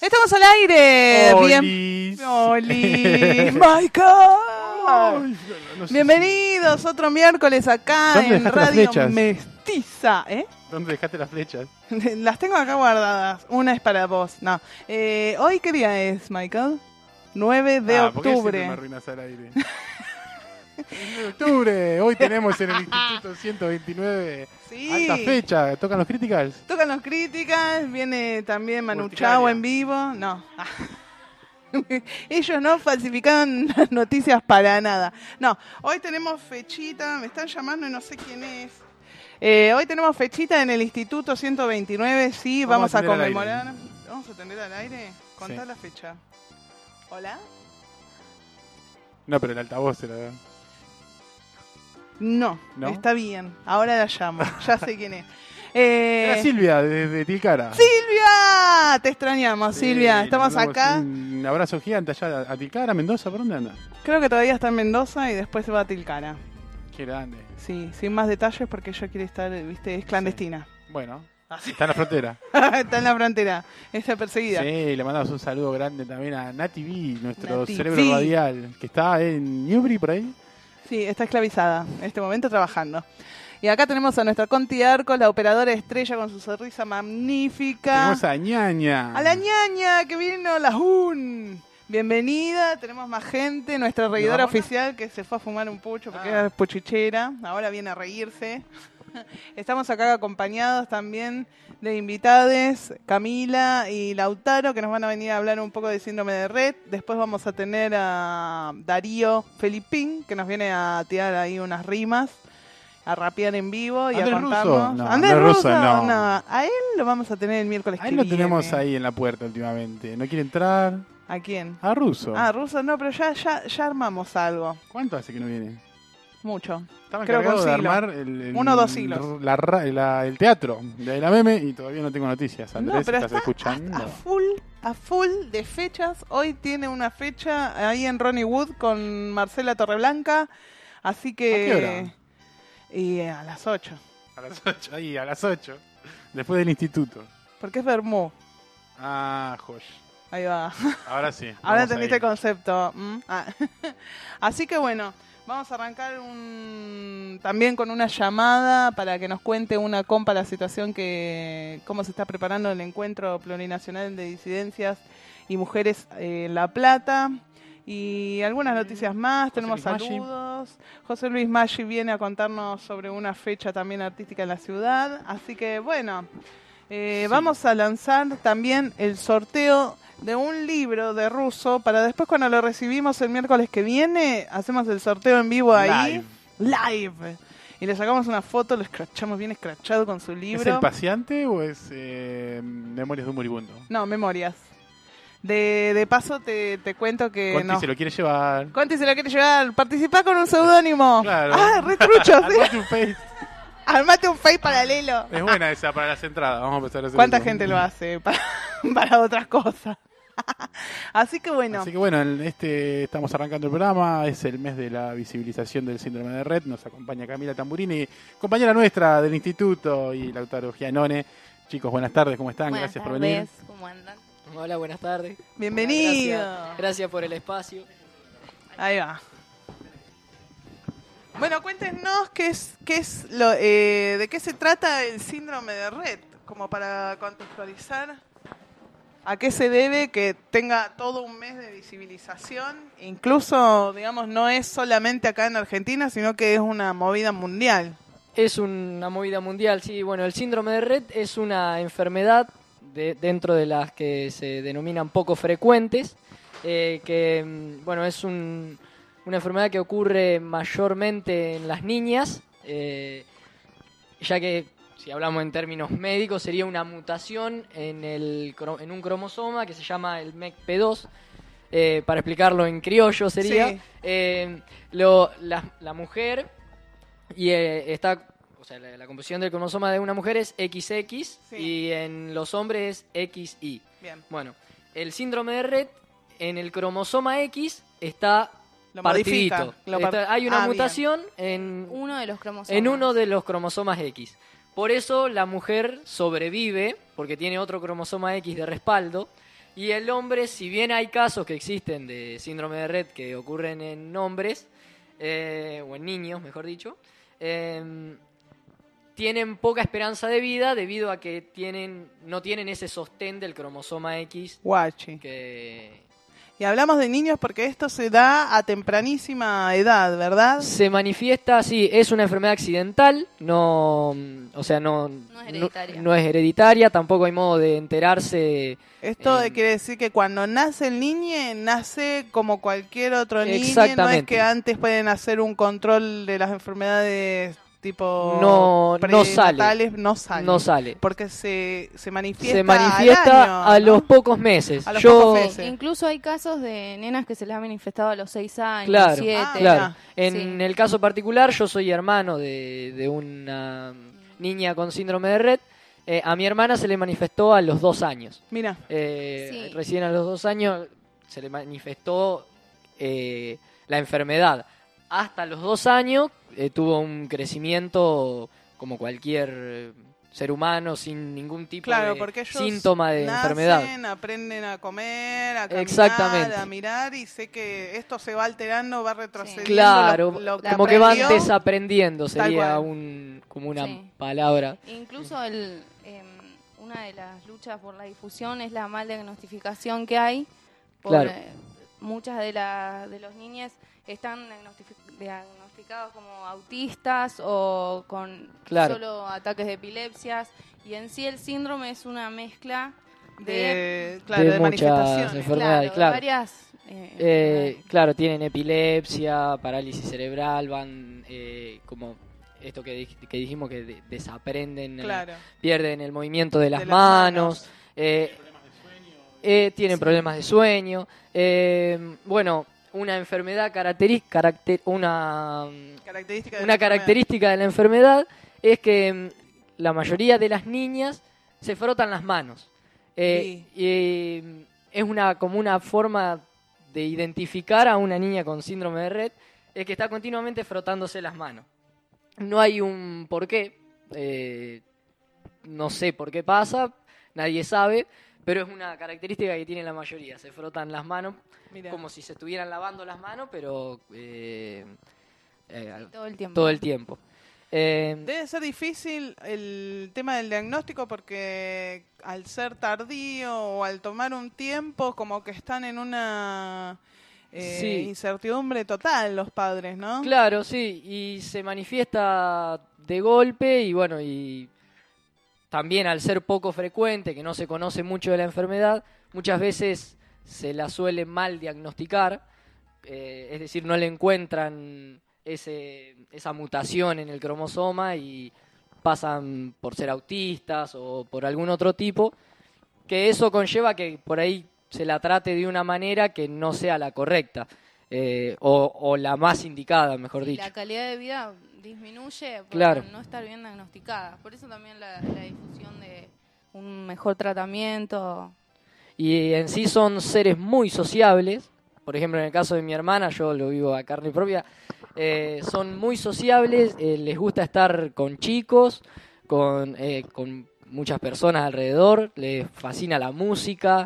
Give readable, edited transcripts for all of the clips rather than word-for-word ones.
Estamos al aire. ¡Olis! ¡Oli! ¡Michael! No sé Bienvenidos otro miércoles acá ¿Dónde en dejaste las Radio flechas? Mestiza. ¿Dónde dejaste las flechas? Las tengo acá guardadas. Una es para vos. No. ¿Hoy qué día es, Michael? 9 de ¿Por qué siempre octubre. me arruinas al aire? 9 de octubre. Hoy tenemos en el Instituto 129 Sí. alta fecha. ¿Tocan los Criticals? Tocan los críticas, viene también Manu Urticaria. Chao en vivo. No. Ellos no falsificaban las noticias para nada. No, hoy tenemos fechita, me están llamando y no sé quién es. Hoy tenemos fechita en el Instituto 129, sí, vamos a atender al conmemorar. aire. ¿Vamos a atender al aire? Contá Sí. la fecha. ¿Hola? No, pero el altavoz era... No, ¿No? está bien, ahora la llamo, ya sé quién es. Era Silvia, desde Tilcara. ¡Silvia! Te extrañamos, Sí, Silvia, le estamos mandamos acá. Un abrazo gigante allá a Tilcara, Mendoza, ¿por dónde anda? Creo que todavía está en Mendoza y después se va a Tilcara. Qué grande. Sí, sin más detalles porque ella quiere estar, viste, es clandestina. Bueno, está en la frontera. Está en la frontera, está perseguida. Sí, le mandamos un saludo grande también a Nati B, nuestro Nati cerebro B. radial, que está en Newbury por ahí. Sí, está esclavizada en este momento trabajando. Y acá tenemos a nuestra Conti Arcos, la operadora estrella con su sonrisa magnífica. Tenemos a Ñaña. A la ñaña que vino, la Jun. Bienvenida, tenemos más gente, nuestra reidora ¿Vamos? oficial que se fue a fumar un pucho porque Ah. era puchichera, ahora viene a reírse. Estamos acá acompañados también de invitades, Camila y Lautaro, que nos van a venir a hablar un poco de síndrome de Rett. Después vamos a tener a Darío Felipín, que nos viene a tirar ahí unas rimas, a rapear en vivo y ¿Andrés a contarnos. Russo? No, Andrés Andrés Russo, Russo, no. no. A él lo vamos a tener el miércoles A que él lo viene. tenemos ahí en la puerta últimamente. ¿No quiere entrar? ¿A quién? A Russo. Ah, Russo no, pero ya armamos algo. ¿Cuánto hace que no viene? Mucho. Estaba Creo que encargado un de siglo. armar 1 o 2 siglos. el teatro de la meme y todavía no tengo noticias. Andrés, No, pero ¿estás está escuchando? a full de fechas. Hoy tiene una fecha ahí en Ronnie Wood con Marcela Torreblanca. Así que... ¿A qué hora? Y a las 8. A las 8, ahí, a las 8. Después del instituto. Porque es Bermú. Ah, josh. Ahí va. Ahora sí. Ahora vamos entendiste ahí. el concepto. Así que bueno, vamos a arrancar también con una llamada para que nos cuente una compa la situación cómo se está preparando el encuentro plurinacional de disidencias y mujeres en La Plata. Y algunas noticias más, José tenemos Luis Maggi. saludos. José Luis Maggi viene a contarnos sobre una fecha también artística en la ciudad. Así que bueno, vamos a lanzar también el sorteo de un libro de Russo para después cuando lo recibimos el miércoles que viene, hacemos el sorteo en vivo ahí. Live. Y le sacamos una foto, lo escrachamos bien escrachado con su libro. ¿Es el paciente o es Memorias de un moribundo? No, memorias. De paso te cuento que Conti no. se lo quiere llevar. Conti se lo quiere llevar. Participá con un seudónimo. Claro. Ah, retrucho, sí. Armate un face. Armate un face paralelo. Es buena esa para las entradas. Vamos a empezar a hacer ¿Cuánta eso. gente lo hace para otras cosas? Así que bueno. Así que bueno, estamos arrancando el programa. Es el mes de la visibilización del síndrome de Rett. Nos acompaña Camila Tamburini, compañera nuestra del instituto, y Lautaro Gianone. Chicos, buenas tardes, ¿cómo están? Buenas Gracias por tardes, venir. ¿cómo andan? Hola, buenas tardes. Bienvenido. Gracias por el espacio. Ahí va. Bueno, cuéntenos de qué se trata el síndrome de Rett, como para contextualizar a qué se debe que tenga todo un mes de visibilización. Incluso, digamos, no es solamente acá en Argentina, sino que es una movida mundial. Es una movida mundial, sí. Bueno, el síndrome de Rett es una enfermedad dentro de las que se denominan poco frecuentes, que bueno, es una enfermedad que ocurre mayormente en las niñas, ya que si hablamos en términos médicos sería una mutación en un cromosoma que se llama el MECP2. Para explicarlo en criollo sería Sí. la mujer y está... O sea, la composición del cromosoma de una mujer es XX Sí. y en los hombres es XY. Bien. Bueno, el síndrome de Rett, en el cromosoma X está Lo partidito. modifica. Hay una bien. mutación en Uno de los cromosomas. uno de los cromosomas X. Por eso la mujer sobrevive, porque tiene otro cromosoma X de respaldo, Y el hombre, si bien hay casos que existen de síndrome de Rett que ocurren en hombres, o en niños, mejor dicho, tienen poca esperanza de vida debido a que no tienen ese sostén del cromosoma X. Guachi. Que Y hablamos de niños porque esto se da a tempranísima edad, ¿verdad? se manifiesta, sí, es una enfermedad accidental, no es hereditaria. No es hereditaria, tampoco hay modo de enterarse. Esto quiere decir que cuando nace el niño, nace como cualquier otro niño. No es que antes pueden hacer un control de las enfermedades tipo no sale. Porque se manifiesta, al año, a los pocos meses. Pocos meses. Incluso hay casos de nenas que se les ha manifestado a los 6 años, claro, 7. Claro. En el caso particular, yo soy hermano de una niña con síndrome de Rett. A mi hermana se le manifestó a los 2 años. Mira. Recién a los 2 años se le manifestó la enfermedad. Hasta los 2 años tuvo un crecimiento como cualquier ser humano sin ningún tipo de síntoma de enfermedad. Aprenden a comer, a caminar, exactamente, a mirar, y sé que esto se va alterando, va retrocediendo. Claro, como que van aprendió, desaprendiendo, sería como una palabra. Incluso una de las luchas por la difusión es la mal diagnostificación que hay. Muchas de los niños están diagnosticados como autistas o con solo ataques de epilepsias, y en sí el síndrome es una mezcla de muchas enfermedades, varias tienen epilepsia, parálisis cerebral, van como esto que dijimos que desaprenden, pierden el movimiento de las manos. Tienen problemas de sueño. Una enfermedad una característica de la enfermedad es que la mayoría de las niñas se frotan las manos. Y es como una forma de identificar a una niña con síndrome de Rett, es que está continuamente frotándose las manos. No hay un porqué, no sé por qué pasa, nadie sabe, pero es una característica que tiene la mayoría. Se frotan las manos como si se estuvieran lavando las manos, pero todo el tiempo. Debe ser difícil el tema del diagnóstico porque al ser tardío o al tomar un tiempo, como que están en una incertidumbre total los padres, ¿no? Claro, sí, y se manifiesta de golpe y también al ser poco frecuente, que no se conoce mucho de la enfermedad, muchas veces se la suele mal diagnosticar, es decir, no le encuentran esa mutación en el cromosoma y pasan por ser autistas o por algún otro tipo, que eso conlleva que por ahí se la trate de una manera que no sea la correcta, o la más indicada, mejor dicho. La calidad de vida disminuye por no estar bien diagnosticada. Por eso también la difusión de un mejor tratamiento. Y en sí son seres muy sociables. Por ejemplo, en el caso de mi hermana, yo lo vivo a carne propia, son muy sociables, les gusta estar con chicos, con muchas personas alrededor, les fascina la música.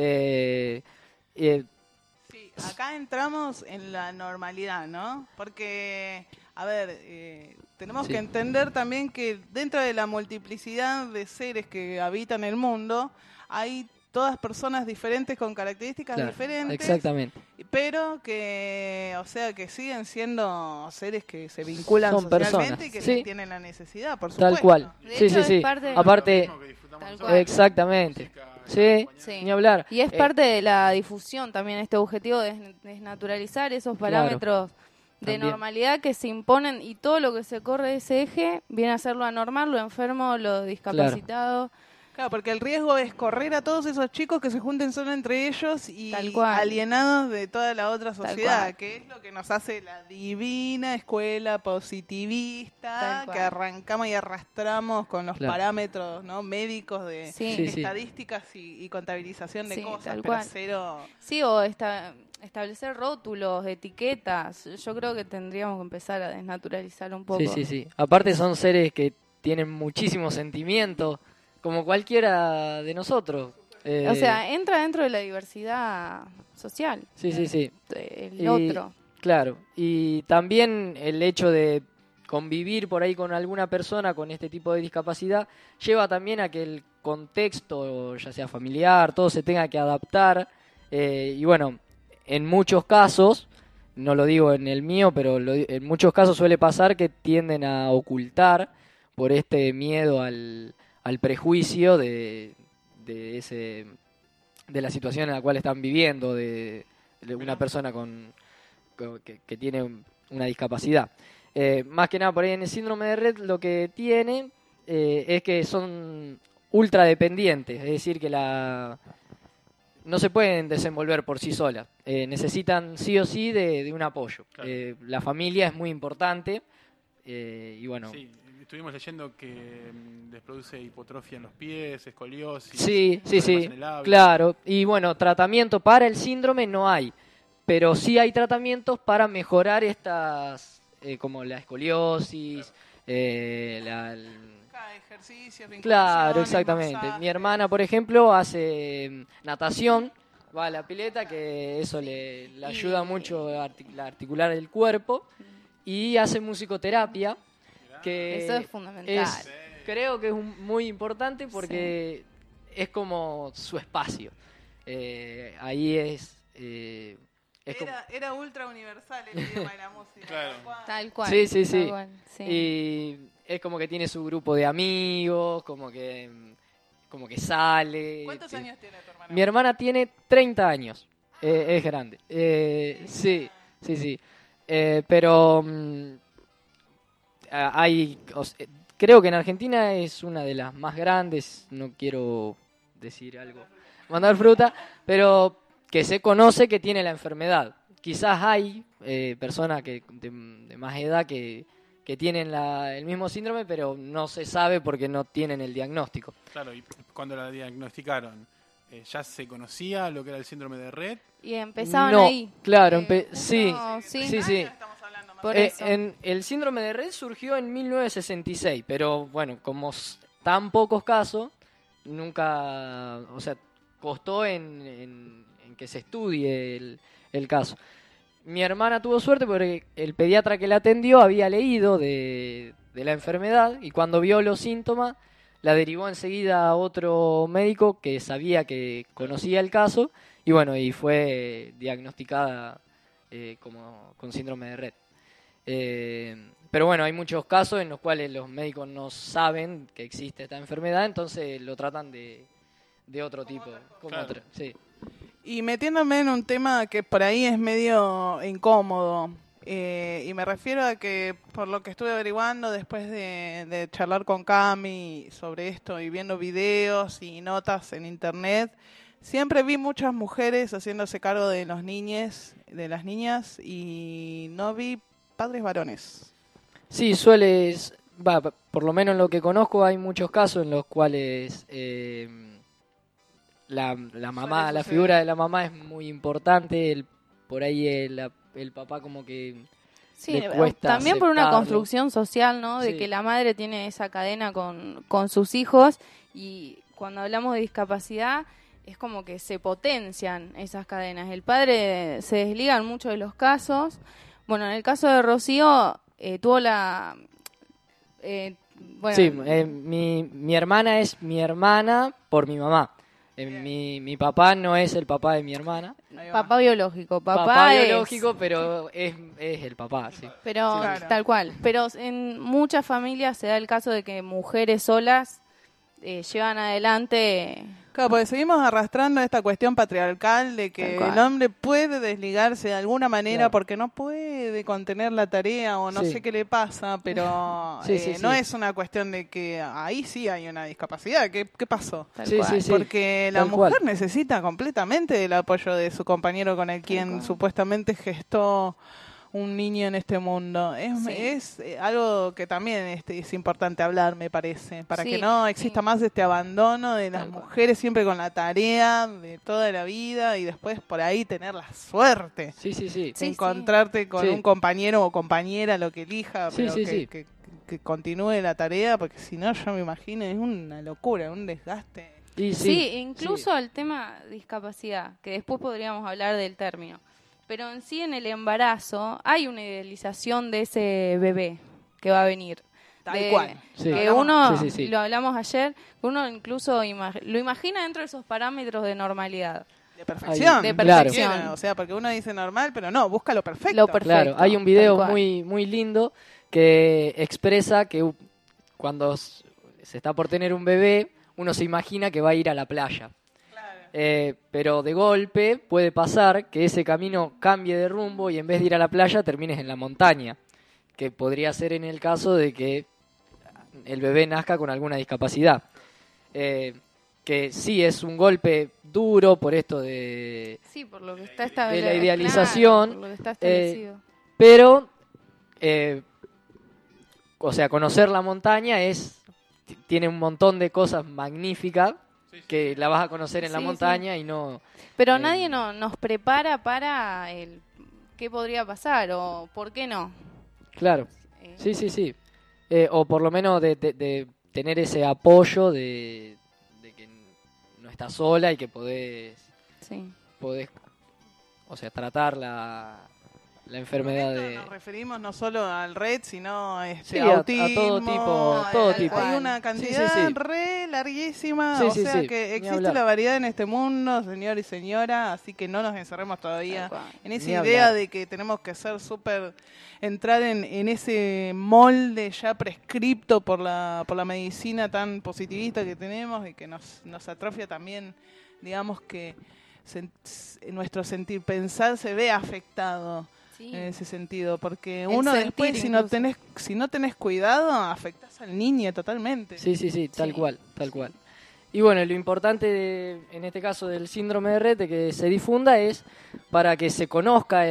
Acá entramos en la normalidad, ¿no? Porque, tenemos que entender también que dentro de la multiplicidad de seres que habitan el mundo, hay todas personas diferentes con características diferentes. Exactamente. Pero que siguen siendo seres que se vinculan son socialmente personas, y que tienen la necesidad, por supuesto. Tal cual. De hecho, sí. Aparte, exactamente. Sí, ni hablar. Y es parte de la difusión también este objetivo de desnaturalizar esos parámetros de normalidad que se imponen, y todo lo que se corre de ese eje viene a ser lo anormal, lo enfermo, lo discapacitado. Claro, porque el riesgo es correr a todos esos chicos que se junten solo entre ellos y alienados de toda la otra sociedad, que es lo que nos hace la divina escuela positivista que arrancamos y arrastramos con los parámetros, ¿no?, médicos de estadísticas y contabilización de cosas, pero cero. Sí, o establecer rótulos, etiquetas. Yo creo que tendríamos que empezar a desnaturalizar un poco. Sí. Aparte son seres que tienen muchísimo sentimiento, como cualquiera de nosotros. O sea, entra dentro de la diversidad social. Sí, sí, sí. El otro. Claro, y también el hecho de convivir por ahí con alguna persona con este tipo de discapacidad lleva también a que el contexto, ya sea familiar, todo se tenga que adaptar. Y bueno, en muchos casos, no lo digo en el mío, pero en muchos casos suele pasar que tienden a ocultar por este miedo al prejuicio de la situación en la cual están viviendo, de una persona que tiene una discapacidad. Más que nada por ahí en el síndrome de Rett lo que tiene es que son ultra dependientes, es decir, que no se pueden desenvolver por sí solas, necesitan sí o sí de un apoyo. Claro. La familia es muy importante y bueno... Sí. Estuvimos leyendo que les produce hipotrofia en los pies, escoliosis. Sí, claro. Y bueno, tratamiento para el síndrome no hay, pero sí hay tratamientos para mejorar estas, como la escoliosis, ejercicio, claro, exactamente. Masaje. Mi hermana, por ejemplo, hace natación, va a la pileta, que eso le ayuda mucho a articular el cuerpo, y hace musicoterapia. Que eso es fundamental. Creo que es muy importante porque es como su espacio. Ahí era ultra universal el idioma de la música. Claro. Tal cual. Sí. Tal cual, sí. Y es como que tiene su grupo de amigos, como que sale. ¿Cuántos años tiene tu hermana? Mi hermana tiene 30 años. Es grande. Sí. Pero... creo que en Argentina es una de las más grandes, no quiero decir algo, mandar fruta, pero que se conoce que tiene la enfermedad. Quizás hay personas de más edad que tienen el mismo síndrome, pero no se sabe porque no tienen el diagnóstico. Claro, y cuando la diagnosticaron, ¿ya se conocía lo que era el síndrome de Rett? Y empezaban ahí. Claro, sí. Por eso. El síndrome de Rett surgió en 1966, pero bueno, como tan pocos casos, nunca, o sea, costó en que se estudie el caso. Mi hermana tuvo suerte porque el pediatra que la atendió había leído de la enfermedad y cuando vio los síntomas la derivó enseguida a otro médico que sabía que conocía el caso y bueno, y fue diagnosticada con síndrome de Rett. Pero bueno, hay muchos casos en los cuales los médicos no saben que existe esta enfermedad, entonces lo tratan de otro tipo. Sí. Y metiéndome en un tema que por ahí es medio incómodo, y me refiero a que por lo que estuve averiguando después de charlar con Cami sobre esto y viendo videos y notas en internet, siempre vi muchas mujeres haciéndose cargo de los de las niñas y no vi padres varones. Sí, por lo menos en lo que conozco hay muchos casos en los cuales la mamá, la figura de la mamá es muy importante, por ahí el papá como que le cuesta también aceptarlo. por una construcción social, ¿no? De que la madre tiene esa cadena con sus hijos y cuando hablamos de discapacidad es como que se potencian esas cadenas. El padre se desliga en muchos de los casos. Bueno, en el caso de Rocío tuvo la... mi hermana es mi hermana por mi mamá. Mi papá no es el papá de mi hermana. Papá biológico. Papá biológico, pero es el papá, sí. Pero sí, claro. Tal cual. Pero en muchas familias se da el caso de que mujeres solas llevan adelante... Claro, porque seguimos arrastrando esta cuestión patriarcal de que el hombre puede desligarse de alguna manera porque no puede contener la tarea o no sé qué le pasa, pero no es una cuestión de que ahí sí hay una discapacidad. ¿Qué pasó? Porque la mujer necesita completamente del apoyo de su compañero con el quien supuestamente gestó un niño en este mundo. Es algo que también es importante hablar, me parece, para que no exista más este abandono de las mujeres siempre con la tarea de toda la vida y después por ahí tener la suerte de encontrarte con un compañero o compañera, lo que elija, pero que continúe la tarea, porque si no, yo me imagino, es una locura, un desgaste. Y Sí, incluso el tema discapacidad, que después podríamos hablar del término. Pero en sí, en el embarazo, hay una idealización de ese bebé que va a venir. Tal cual. Sí. Que uno, Sí. lo hablamos ayer, que uno incluso lo imagina dentro de esos parámetros de normalidad. De perfección. De Claro. perfección. O sea, porque uno dice normal, pero no, busca lo perfecto. Lo perfecto. Claro, hay un tal video cual. muy lindo que expresa que cuando se está por tener un bebé, uno se imagina que va a ir a la playa. Pero de golpe puede pasar que ese camino cambie de rumbo y en vez de ir a la playa termines en la montaña, que podría ser en el caso de que el bebé nazca con alguna discapacidad. Que sí es un golpe duro por esto Sí, por lo que está de establecido. la idealización, por lo que está establecido. pero, o sea, conocer la montaña tiene un montón de cosas magníficas que la vas a conocer en la Sí, montaña y no... Pero nadie nos prepara para el qué podría pasar o por qué no. Claro, Eh, sí. O por lo menos de tener ese apoyo de que no estás sola y que podés, Sí. o sea, tratar la enfermedad Esto de... Nos referimos no solo al RED, sino a Sí, a todo autismo. tipo, todo tipo. Hay una cantidad Sí. re larguísima. Sí, o sí, sea sí, que ni existe hablar. la variedad en este mundo, señor y señora, así que no nos encerremos todavía Tal cual. en esa Ni idea hablar. de que tenemos que ser entrar en ese molde ya prescripto por la medicina tan positivista que tenemos y que nos atrofia también, digamos que nuestro sentir pensar se ve afectado. Sí. En ese sentido, porque El uno sentir después incluso. si no tenés cuidado, afectás al niño totalmente. Sí, tal Sí. cual. Y bueno, lo importante en este caso del síndrome de Rett, de que se difunda, es para que se conozca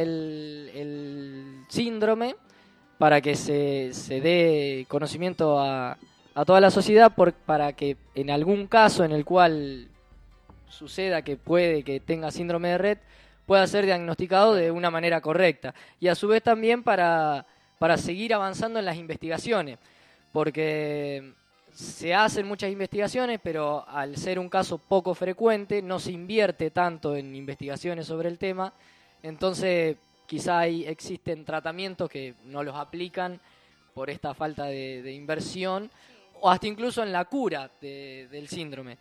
el síndrome, para que se dé conocimiento a toda la sociedad, para que en algún caso en el cual suceda que puede que tenga síndrome de Rett, pueda ser diagnosticado de una manera correcta. Y a su vez también para seguir avanzando en las investigaciones, porque se hacen muchas investigaciones, pero al ser un caso poco frecuente, no se invierte tanto en investigaciones sobre el tema, entonces quizá existen tratamientos que no los aplican por esta falta de inversión, o hasta incluso en la cura del síndrome.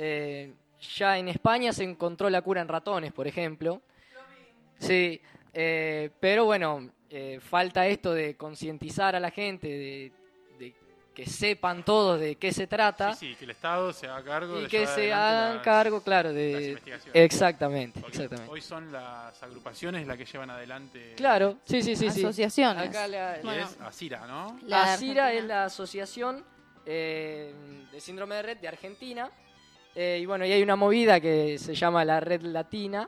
Ya en España se encontró la cura en ratones, por ejemplo. Sí, pero bueno, falta esto de concientizar a la gente, de que sepan todos de qué se trata. Sí, que el Estado se haga cargo Y de que llevar se adelante hagan las- cargo, claro, las de... investigaciones. Exactamente, Porque exactamente. Hoy son las agrupaciones las que llevan adelante. Claro, sí. Asociaciones. Acá Y Bueno. es ACIRA, ¿no? La de ACIRA Argentina. es la asociación de síndrome de Rett de Argentina. Y bueno, y hay una movida que se llama la Red Latina,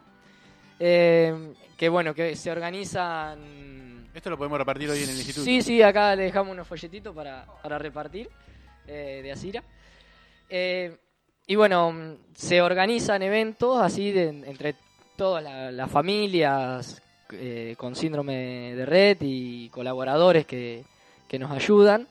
que bueno, que se organizan... Esto lo podemos repartir hoy en el instituto. Sí, acá le dejamos unos folletitos para repartir de ACIRA. Y bueno, se organizan eventos así entre todas las familias con síndrome de Rett y colaboradores que nos ayudan.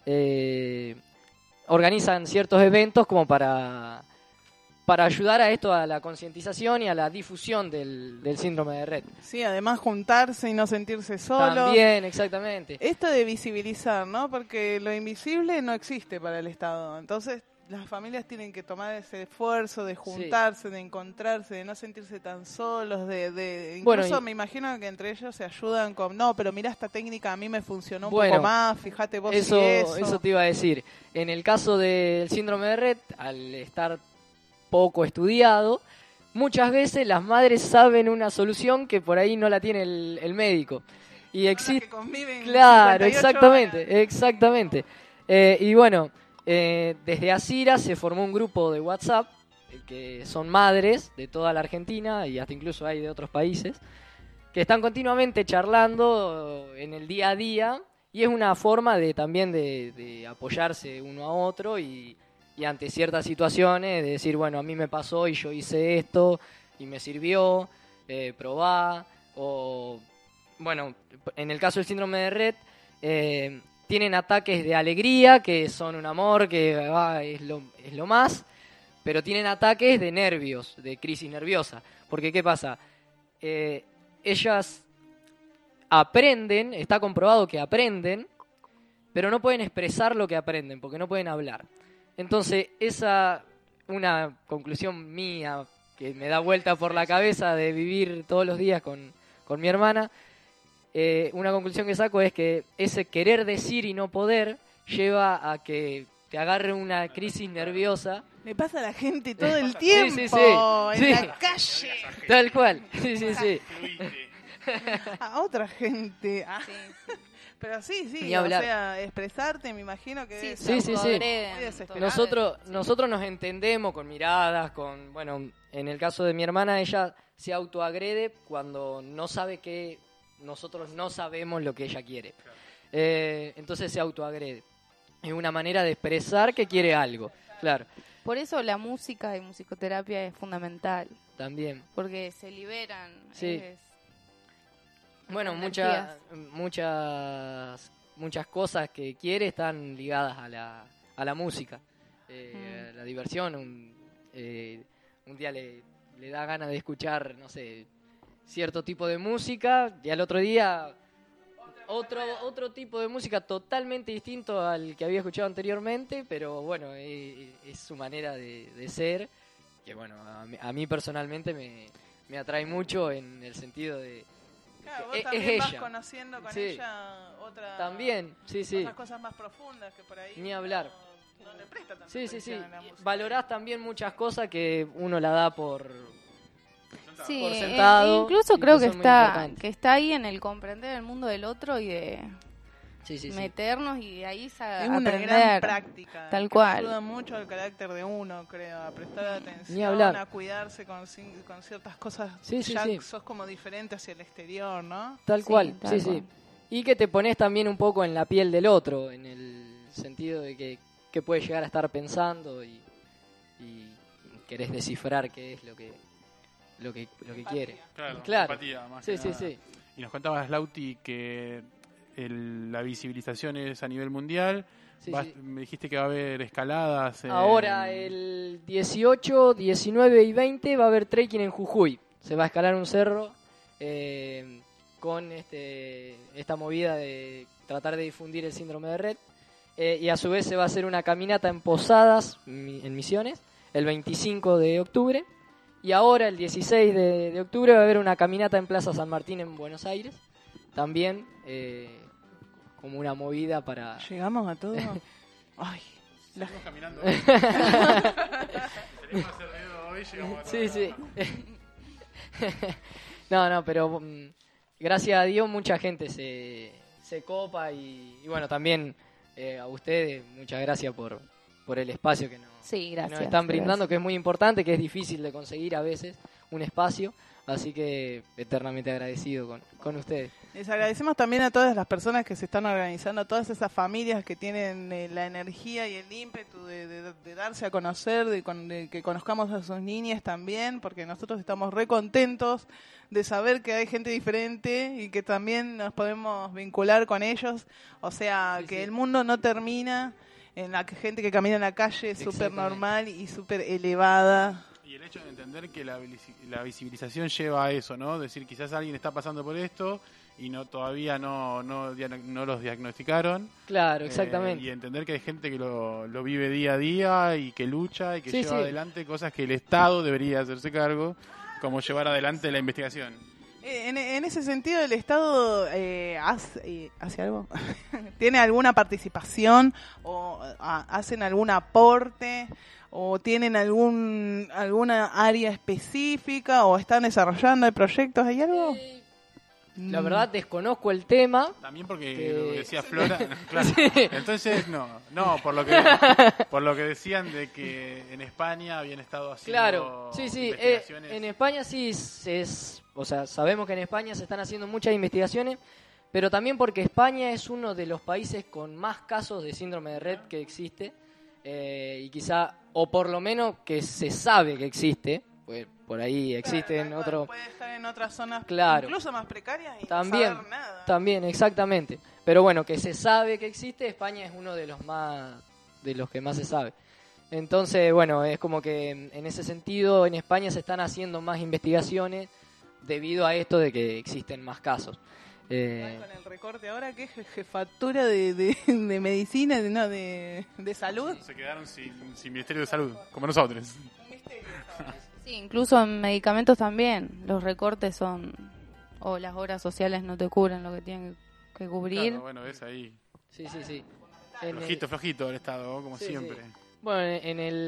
Organizan ciertos eventos como para ayudar a esto, a la concientización y a la difusión del síndrome de Rett. Sí, además juntarse y no sentirse solos. También, exactamente. Esto de visibilizar, ¿no? Porque lo invisible no existe para el Estado. Entonces, las familias tienen que tomar ese esfuerzo de juntarse, de encontrarse, de no sentirse tan solos, incluso Bueno, me imagino que entre ellos se ayudan con, no, pero mira esta técnica, a mí me funcionó un Bueno, poco más, fíjate vos Eso si eso. te iba a decir. En el caso del síndrome de Rett, al estar poco estudiado, muchas veces las madres saben una solución que por ahí no la tiene el médico. Y Son las existe... que conviven Claro, 58 horas. exactamente. Y bueno, desde ACIRA se formó un grupo de WhatsApp, que son madres de toda la Argentina y hasta incluso hay de otros países, que están continuamente charlando en el día a día, y es una forma también de apoyarse uno a otro y ante ciertas situaciones de decir, bueno, a mí me pasó y yo hice esto y me sirvió, probá, o bueno, en el caso del síndrome de Rett, tienen ataques de alegría que son un amor, que es lo más, pero tienen ataques de nervios, de crisis nerviosa. Porque, ¿qué pasa? Ellas aprenden, está comprobado que aprenden, pero no pueden expresar lo que aprenden, porque no pueden hablar. Entonces, una conclusión mía que me da vuelta por la cabeza de vivir todos los días con mi hermana, una conclusión que saco es que ese querer decir y no poder lleva a que te agarre una crisis nerviosa. Le pasa a la gente todo el tiempo, Sí, en la calle. Tal cual, sí. A otra gente. Sí. Pero sí, Ni o hablar. sea, expresarte, me imagino que debe Sí. ser autoagreden, muy desesperante. Nosotros nos entendemos con miradas, bueno, en el caso de mi hermana, ella se autoagrede cuando no sabe que nosotros no sabemos lo que ella quiere. Entonces se autoagrede. Es una manera de expresar que quiere algo, claro. Por eso la música y musicoterapia es fundamental, También. porque se liberan. Sí. Bueno, energías. muchas cosas que quiere están ligadas a la música, a la diversión. Un día le da ganas de escuchar, no sé, cierto tipo de música, y al otro día otro tipo de música totalmente distinto al que había escuchado anteriormente, pero bueno, es su manera de ser, que bueno, a mí personalmente me atrae mucho en el sentido de... Claro, vos es también vas ella. conociendo con Sí. ella También, sí. otras cosas más profundas que por ahí Ni hablar. no le presta tanta Sí. atención a la música. Valorás también muchas cosas que uno la da por Sí, por sentado, incluso y creo que que son muy importantes. está ahí en el comprender el mundo del otro y de Sí. meternos y de ahí Es una gran aprender. práctica. Tal que cual. ayuda mucho al carácter de uno, creo, a prestar atención, Ni hablar. a cuidarse con ciertas cosas. Sí, ya sí. sos como diferente hacia el exterior, ¿no? Tal Sí, cual, tal sí. cual. Y que te pones también un poco en la piel del otro, en el sentido de que puede llegar a estar pensando y querés descifrar qué es lo que quiere. Claro. Empatía, más Sí, que sí, nada. sí. Y nos contabas, Lauti, que la visibilización es a nivel mundial. Sí, sí. Me dijiste que va a haber escaladas. Ahora, el 18, 19 y 20 va a haber trekking en Jujuy. Se va a escalar un cerro con esta movida de tratar de difundir el síndrome de Rett. Y a su vez se va a hacer una caminata en Posadas, en Misiones, el 25 de octubre. Y ahora, el 16 de octubre, va a haber una caminata en Plaza San Martín en Buenos Aires. También como una movida para... Llegamos a todo. Ay, Seguimos caminando. Tenemos hacer ruido hoy, llegamos a todo. Sí. No, pero gracias a Dios mucha gente se copa y bueno, también a ustedes muchas gracias por el espacio que Sí, que gracias. nos están brindando, gracias. que es muy importante, que es difícil de conseguir a veces un espacio, así que eternamente agradecido con ustedes. les agradecemos también a todas las personas que se están organizando, a todas esas familias que tienen la energía y el ímpetu de darse a conocer, de que conozcamos a sus niñas también, porque nosotros estamos re contentos de saber que hay gente diferente y que también nos podemos vincular con ellos. O sea, Sí, que sí. el mundo no termina en la gente que camina en la calle súper Exactamente. normal y súper elevada. Y el hecho de entender que la visibilización lleva a eso, ¿no? Decir, quizás alguien está pasando por esto y todavía no los diagnosticaron. Claro, exactamente. Y entender que hay gente que lo vive día a día y que lucha y que Sí, lleva sí. adelante cosas que el Estado debería hacerse cargo, como llevar adelante la investigación. En ese sentido, ¿el Estado hace algo? ¿Tiene alguna participación o hacen algún aporte o tienen alguna área específica o están desarrollando proyectos? ¿Hay algo? La verdad desconozco el tema. También porque Que- lo que decía Flora, claro. Entonces no, por lo que decían de que en España habían estado haciendo Claro, sí, investigaciones. en España sí o sea, sabemos que en España se están haciendo muchas investigaciones, pero también porque España es uno de los países con más casos de síndrome de Rett que existe, y quizá, o por lo menos que se sabe que existe, pues por ahí existen Claro, otros... puede estar en otras zonas Claro. incluso más precarias y También, no saber nada. también, exactamente. Pero bueno, que se sabe que existe, España es uno de los que más se sabe. Entonces, bueno, es como que en ese sentido en España se están haciendo más investigaciones debido a esto de que existen más casos. Con el recorte ahora, que es jefatura de medicina, de salud. Se quedaron sin Ministerio de Salud, como nosotros. Sí, incluso en medicamentos también. Los recortes son... O las obras sociales no te cubren lo que tienen que cubrir. Claro, bueno, es ahí. Sí. Flojito el Estado, como siempre. Sí. Bueno,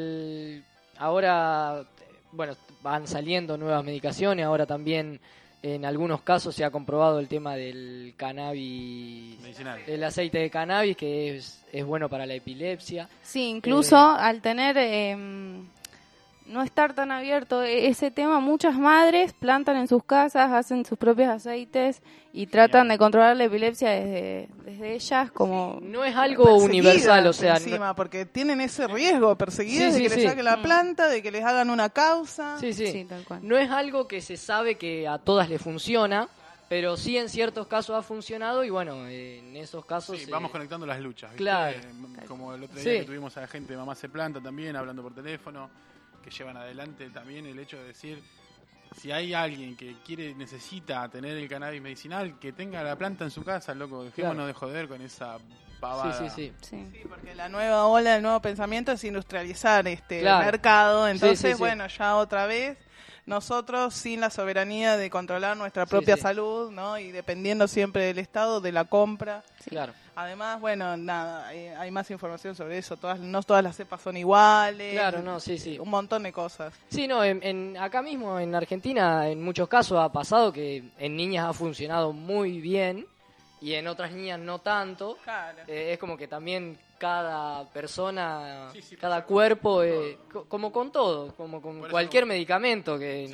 ahora, bueno, van saliendo nuevas medicaciones, ahora también en algunos casos se ha comprobado el tema del cannabis medicinal, el aceite de cannabis, que es bueno para la epilepsia. Sí, incluso al tener no estar tan abierto ese tema, muchas madres plantan en sus casas, hacen sus propios aceites y tratan de controlar la epilepsia desde ellas, como... No es algo universal, o sea... Encima, porque tienen ese riesgo, perseguidas de que les saquen la planta, de que les hagan una causa. Sí, tal cual. No es algo que se sabe que a todas les funciona, pero sí en ciertos casos ha funcionado y bueno, en esos casos... Sí, vamos conectando las luchas, ¿viste? Claro. Como el otro día que tuvimos a la gente de Mamá Se Planta también, hablando por teléfono, que llevan adelante también el hecho de decir, si hay alguien que necesita tener el cannabis medicinal, que tenga la planta en su casa, loco, dejémonos de joder con esa pavada. Sí, porque la nueva ola, el nuevo pensamiento es industrializar mercado, entonces bueno, ya otra vez nosotros sin la soberanía de controlar nuestra propia salud, ¿no? Y dependiendo siempre del Estado, de la compra. Claro. Además, bueno, nada, hay más información sobre eso. No todas las cepas son iguales. Claro, no, sí. Un montón de cosas. Sí, no, acá mismo en Argentina en muchos casos ha pasado que en niñas ha funcionado muy bien y en otras niñas no tanto. Claro. Es como que también cada persona, cada cuerpo, como con todo, como con cualquier medicamento que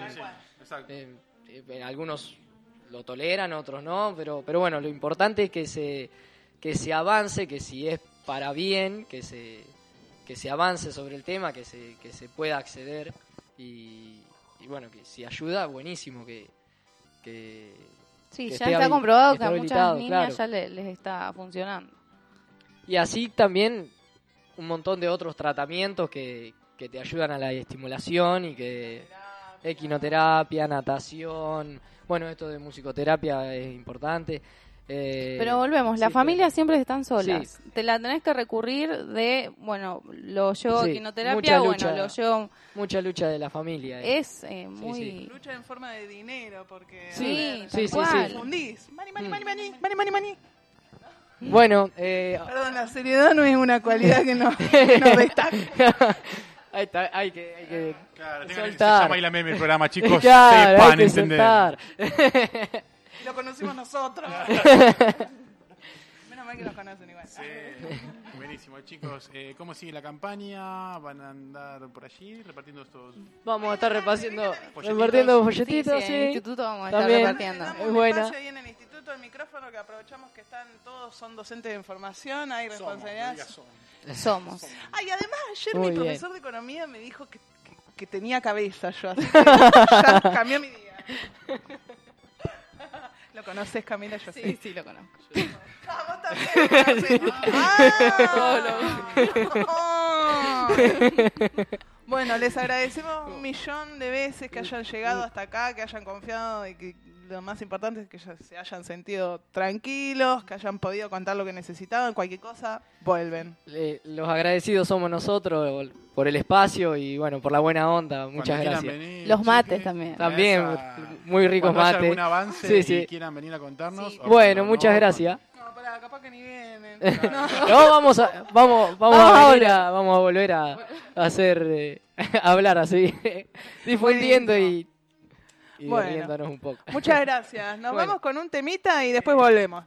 algunos lo toleran, otros no, pero bueno, lo importante es que se avance, que si es para bien, que se avance sobre el tema, que se pueda acceder y bueno, que si ayuda, buenísimo, sí, que ya está comprobado que a muchas claro. niñas ya les está funcionando. Y así también un montón de otros tratamientos que te ayudan a la estimulación y que equinoterapia, natación, bueno, esto de musicoterapia es importante. Pero volvemos, las familias siempre están solas. Te la tenés que recurrir lo llevo equinoterapia, lo llevo... Mucha lucha de la familia. Es muy... Lucha en forma de dinero, porque... Sí. Confundís. Money. Bueno, perdón, la seriedad no es una cualidad que nos destaca. Ahí está, hay que claro, soltar. Se llama ahí la meme el programa, chicos. Claro, sepan hay que entender. soltar. Lo conocimos nosotros. Menos mal que nos conocen igual. Sí, buenísimo, chicos. ¿Cómo sigue la campaña? ¿Van a andar por allí repartiendo estos...? Vamos a estar repartiendo folletitos, en el instituto vamos a estar también repartiendo. Es buena. Ahí en el instituto, el micrófono, que aprovechamos que son docentes de información, hay responsabilidad. Somos. Ay, además ayer Muy mi bien. profesor de economía me dijo que tenía cabeza yo, así que ya cambió mi día. ¿Lo conoces, Camila? Yo sé. Sí, lo conozco. Vos también lo conoces. Bueno, les agradecemos 1.000.000 de veces que hayan llegado hasta acá, que hayan confiado y que lo más importante es que se hayan sentido tranquilos, que hayan podido contar lo que necesitaban, cualquier cosa, vuelven. Los agradecidos somos nosotros por el espacio y bueno, por la buena onda. Muchas gracias. Venir, Los mates también. También, muy ricos Cuando haya mates. algún avance Sí. y quieran venir a contarnos. Sí. Bueno, muchas gracias. No, pará, capaz que ni vienen. No, vamos a volver a hacer, a hablar así, difundiendo y Bueno. riéndonos un poco. Muchas gracias. Nos Bueno. vamos con un temita y después volvemos.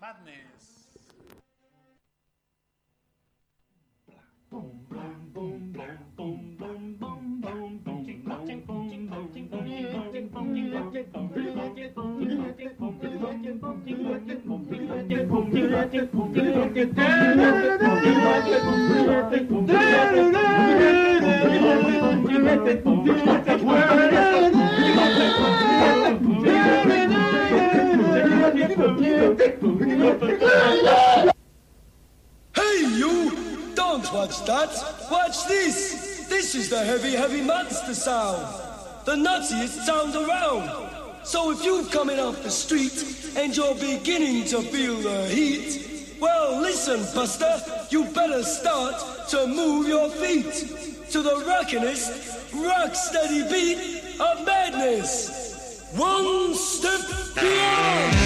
Hey you! Don't watch that! Watch this! This is the heavy, heavy monster sound. The nuttiest sound around. So if you're coming off the street and you're beginning to feel the heat, well, listen, Buster, you better start to move your feet to the rockinest, rock-steady beat of madness. One step beyond.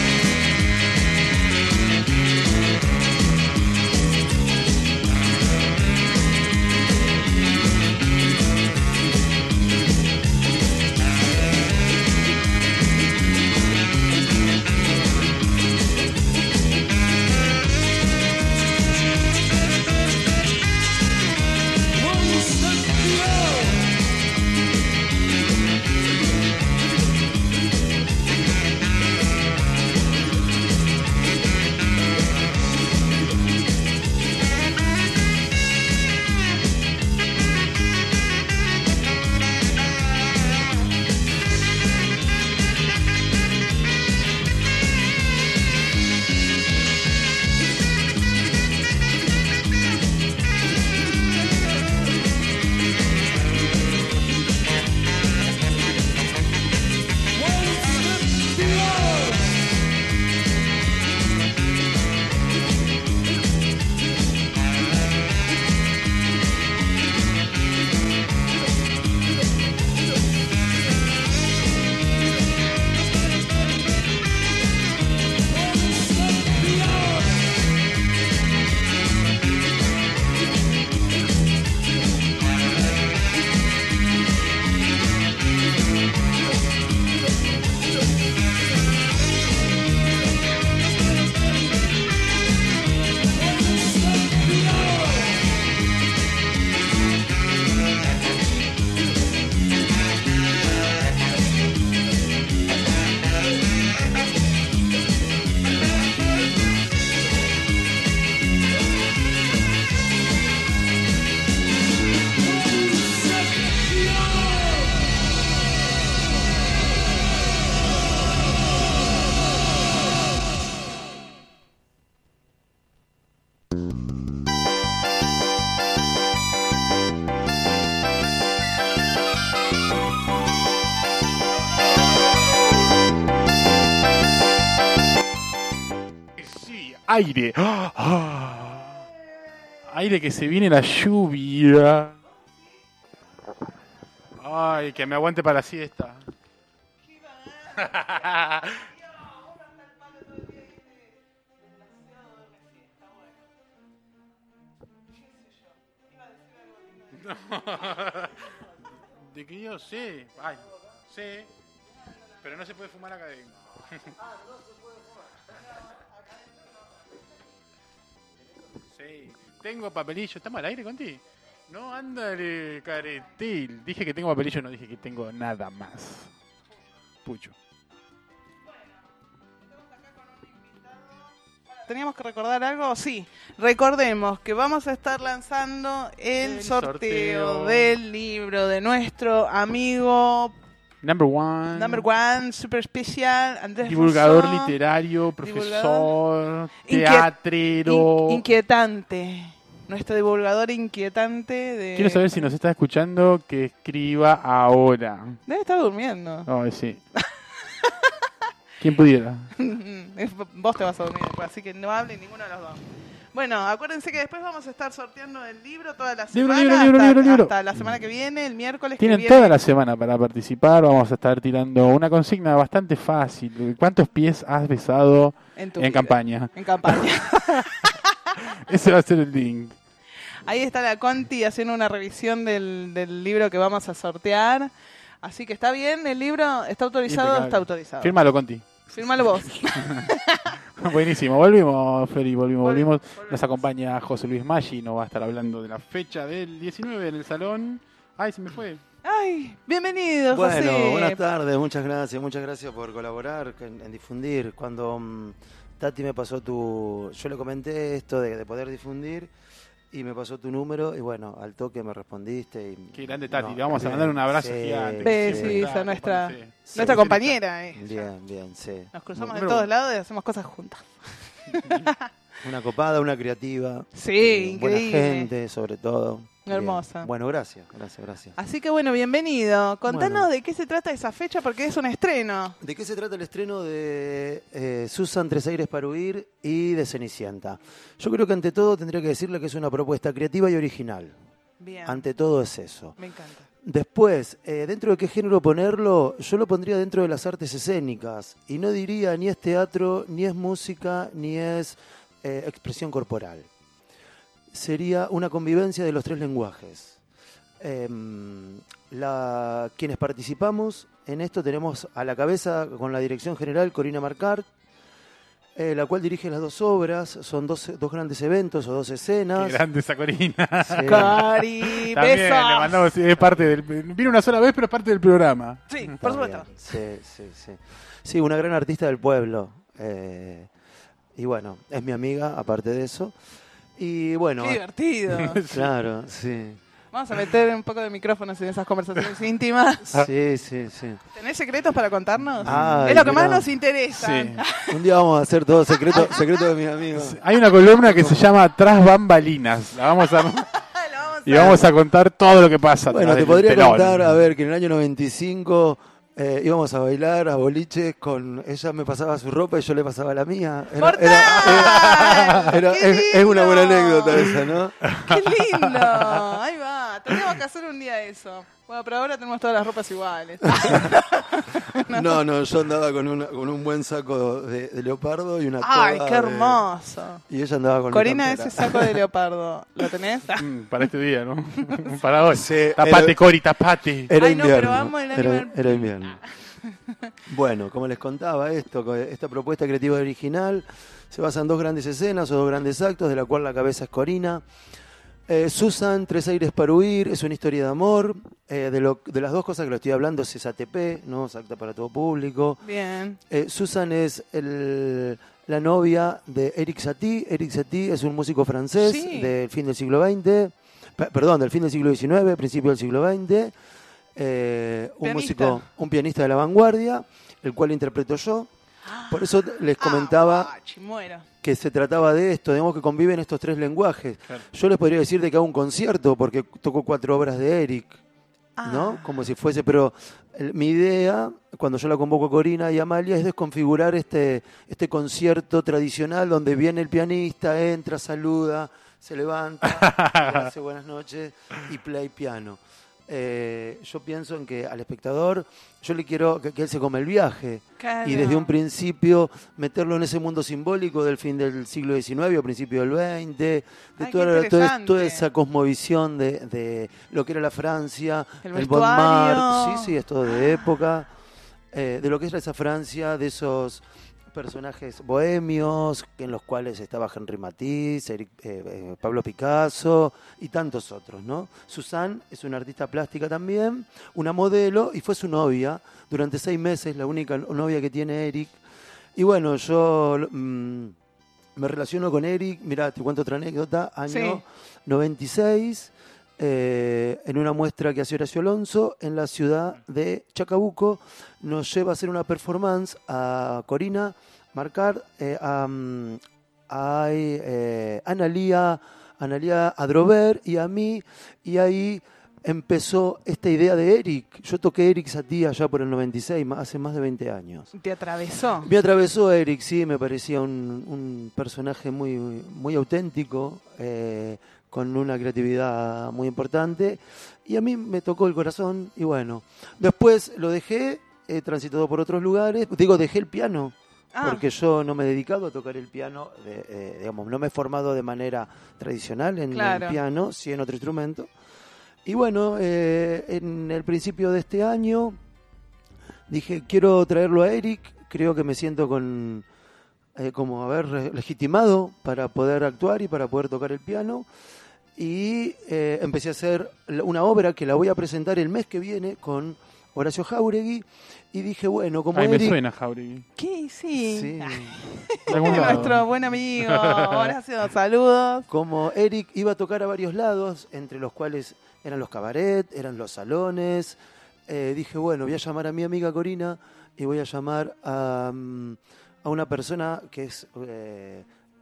Aire. ¡Ah! Aire, que se viene la lluvia. Ay, que me aguante para la siesta. De que yo sé. Ay, sé. Pero no se puede fumar acá adentro. Sí. Tengo papelillo. ¿Estamos al aire, Conti? No, ándale, caretil. Dije que tengo papelillo, no dije que tengo nada más. Pucho. ¿Teníamos que recordar algo? Sí. Recordemos que vamos a estar lanzando el sorteo del libro de nuestro amigo Number one, super especial, Andrés divulgador Rousseau, literario, profesor, teatrero. Inquietante. Nuestro divulgador inquietante de... Quiero saber si nos está escuchando, que escriba ahora. Debe estar durmiendo. Oh, sí. ¿Quién pudiera? Vos te vas a dormir después, así que no hable ninguno de los dos. Bueno, acuérdense que después vamos a estar sorteando el libro toda la semana. Libro. Hasta la semana que viene, el miércoles Tienen que viene. toda la semana para participar. Vamos a estar tirando una consigna bastante fácil. ¿Cuántos pies has besado en campaña? En campaña. Ese va a ser el link. Ahí está la Conti haciendo una revisión del libro que vamos a sortear. Así que está bien, el libro está autorizado, Impecable. está autorizado. Fírmalo, Conti. Fírmalo vos. Buenísimo, volvimos, Feri, volvimos. Nos acompaña José Luis Maggi, nos va a estar hablando de la fecha del 19 en el salón. Ay, se me fue. Ay, bienvenido, bueno, José. Bueno, buenas tardes, muchas gracias por colaborar en difundir. Cuando Tati me pasó yo le comenté esto de poder difundir y me pasó tu número y bueno, al toque me respondiste. Qué grande, Tati, le vamos a mandar un abrazo gigante. Besitos a nuestra compañera. Bien, sí. Nos cruzamos en todos lados y hacemos cosas juntas. Una copada, una creativa. Sí, Buena increíble. gente, sobre todo. Hermosa. Bien. Bueno, gracias. Así que bueno, bienvenido. Contanos Bueno. de qué se trata esa fecha porque es un estreno. ¿De qué se trata el estreno de Susan Tres Aires para Huir y de Cenicienta? Yo creo que ante todo tendría que decirle que es una propuesta creativa y original. Bien. Ante todo es eso. Me encanta. Después, dentro de qué género ponerlo, yo lo pondría dentro de las artes escénicas y no diría ni es teatro, ni es música, ni es expresión corporal. Sería una convivencia de los tres lenguajes. Quienes participamos en esto tenemos a la cabeza con la dirección general Corina Marcart, la cual dirige las dos obras, son dos grandes eventos o dos escenas. Qué grande esa Corina. Sí. Cari, También besos. le mandamos, es parte del, vino una sola vez, pero es parte del programa. Sí, por Está supuesto. bien. Sí. Sí, una gran artista del pueblo. Y bueno, es mi amiga, aparte de eso. Y bueno, Qué divertido. claro, sí. Vamos a meter un poco de micrófonos en esas conversaciones íntimas. Sí. ¿Tenés secretos para contarnos? Ay, Es lo que mirá. más nos interesa. Sí. Un día vamos a hacer todo secreto de mis amigos. Hay una columna que se llama Tras Bambalinas. La vamos a, y vamos a contar todo lo que pasa. Bueno, atrás te del podría telón. contar, a ver, que en el año 95 íbamos a bailar a boliches con... Ella me pasaba su ropa y yo le pasaba la mía. ¡Mortal! ¡Qué es una buena lindo! anécdota esa, ¿no? ¡Qué lindo! Ahí va. Tenemos que hacer un día eso. Bueno, pero ahora tenemos todas las ropas iguales. No, yo andaba con un buen saco de leopardo y una ¡Ay, toga qué hermoso! Y ella andaba con Corina, mi ese campera. saco de leopardo, ¿lo tenés? Para este día, ¿no? Para hoy. Sí, Tapate, era- Cori, tapate. Era Ay, no, invierno. pero amo el animal. Era invierno. Bueno, como les contaba, esta propuesta creativa original se basa en dos grandes escenas o dos grandes actos, de la cual la cabeza es Corina. Susan, Tres Aires para Huir, es una historia de amor. De las dos cosas que lo estoy hablando es ATP, ¿no? Es apta para todo público. Bien. Susan es la novia de Eric Satie. Eric Satie es un músico francés Sí. del fin del siglo XX, perdón, del fin del siglo XIX, principio del siglo XX. Un pianista de la vanguardia, el cual interpreto yo. Por eso les comentaba Chimuero. que se trataba de esto, digamos que conviven estos tres lenguajes. Claro. Yo les podría decir de que hago un concierto porque toco 4 obras de Eric, ¿no? Como si fuese, pero mi idea, cuando yo la convoco a Corina y a Amalia, es desconfigurar este concierto tradicional donde viene el pianista, entra, saluda, se levanta, le hace buenas noches y play piano. Yo pienso en que al espectador, yo le quiero que él se come el viaje Claro. y desde un principio meterlo en ese mundo simbólico del fin del siglo XIX o principio del XX, de Ay, toda qué interesante. esa cosmovisión de lo que era la Francia, El el Bon Mart, vestuario. sí, es todo de época, de lo que era esa Francia, de esos personajes bohemios en los cuales estaba Henri Matisse, Pablo Picasso y tantos otros, ¿no? Suzanne es una artista plástica también, una modelo y fue su novia durante 6 meses, la única novia que tiene Eric. Y bueno, yo me relaciono con Eric, mirá, te cuento otra anécdota, año Sí. 96, en una muestra que hace Horacio Alonso en la ciudad de Chacabuco, nos lleva a hacer una performance a Corina Marcart, a Analía Adrover y a mí, y ahí empezó esta idea de Eric. Yo toqué Eric Satie allá por el 96, hace más de 20 años. Te atravesó. Me atravesó Eric, sí, me parecía un personaje muy, muy auténtico, con una creatividad muy importante, y a mí me tocó el corazón, y bueno, después lo dejé, he transitado por otros lugares, dejé el piano, porque yo no me he dedicado a tocar el piano, digamos, no me he formado de manera tradicional en Claro. el piano, sí en otro instrumento, y bueno, en el principio de este año dije, quiero traerlo a Eric, creo que me siento como haber legitimado para poder actuar y para poder tocar el piano. Y empecé a hacer una obra que la voy a presentar el mes que viene con Horacio Jáuregui. Y dije, bueno, como Ay, me Eric... suena, Jauregui. ¿Qué? Sí. Sí. De algún lado. Nuestro buen amigo Horacio, saludos. Como Eric iba a tocar a varios lados, entre los cuales eran los cabaret, eran los salones, dije, bueno, voy a llamar a mi amiga Corina y voy a llamar a una persona que es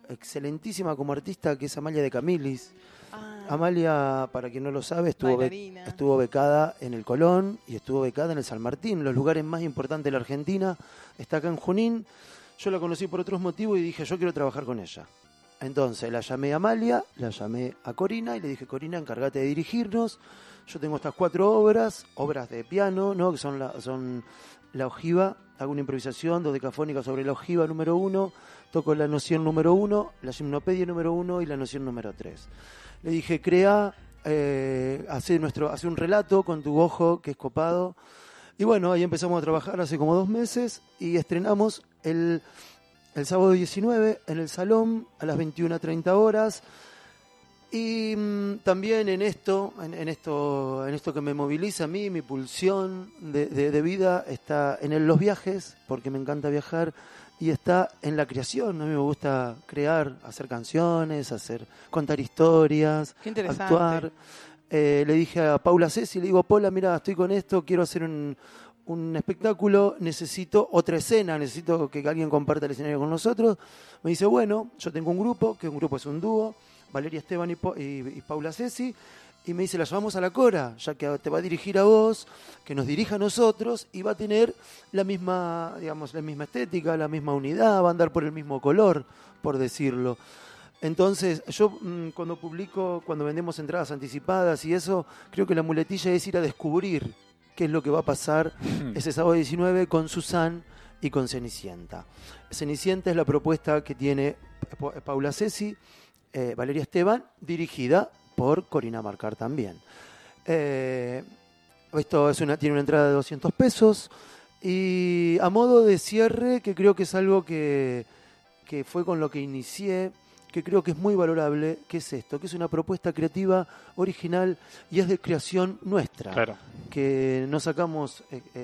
excelentísima como artista, que es Amalia de Camilis. Amalia, para quien no lo sabe, estuvo becada en el Colón y estuvo becada en el San Martín, los lugares más importantes de la Argentina. Está acá en Junín. Yo la conocí por otros motivos y dije, yo quiero trabajar con ella. Entonces la llamé a Amalia, la llamé a Corina y le dije, Corina, encárgate de dirigirnos. Yo tengo estas 4 obras de piano, ¿no? Que son la ojiva. Hago una improvisación dodecafónica sobre la ojiva número 1, toco la noción número 1, la gimnopedia número 1 y la noción número 3. Le dije, crea, hace un relato con tu ojo, que es copado. Y bueno, ahí empezamos a trabajar hace como 2 meses y estrenamos el sábado 19 en el Salón a las 21:30 horas. Y también en esto que me moviliza a mí, mi pulsión de vida está en los viajes, porque me encanta viajar, y está en la creación. A mí me gusta crear, hacer canciones, contar historias, actuar. Le dije a Paula Ceci, le digo, Paula, mira, estoy con esto, quiero hacer un espectáculo, necesito otra escena, necesito que alguien comparta el escenario con nosotros. Me dice, bueno, yo tengo un grupo, que un grupo es un dúo, Valeria Esteban y Paula Ceci, y me dice, la llamamos a la Cora, ya que te va a dirigir a vos, que nos dirija a nosotros, y va a tener la misma estética, la misma unidad, va a andar por el mismo color, por decirlo. Entonces, yo cuando vendemos entradas anticipadas y eso, creo que la muletilla es ir a descubrir qué es lo que va a pasar ese sábado 19 con Susan y con Cenicienta. Cenicienta es la propuesta que tiene Paula Ceci, Valeria Esteban, dirigida por Corina Marcar también. Esto tiene una entrada de 200 pesos y a modo de cierre, que creo que es algo que fue con lo que inicié, que creo que es muy valorable, que es esto, que es una propuesta creativa, original y es de creación nuestra. Claro. Que no sacamos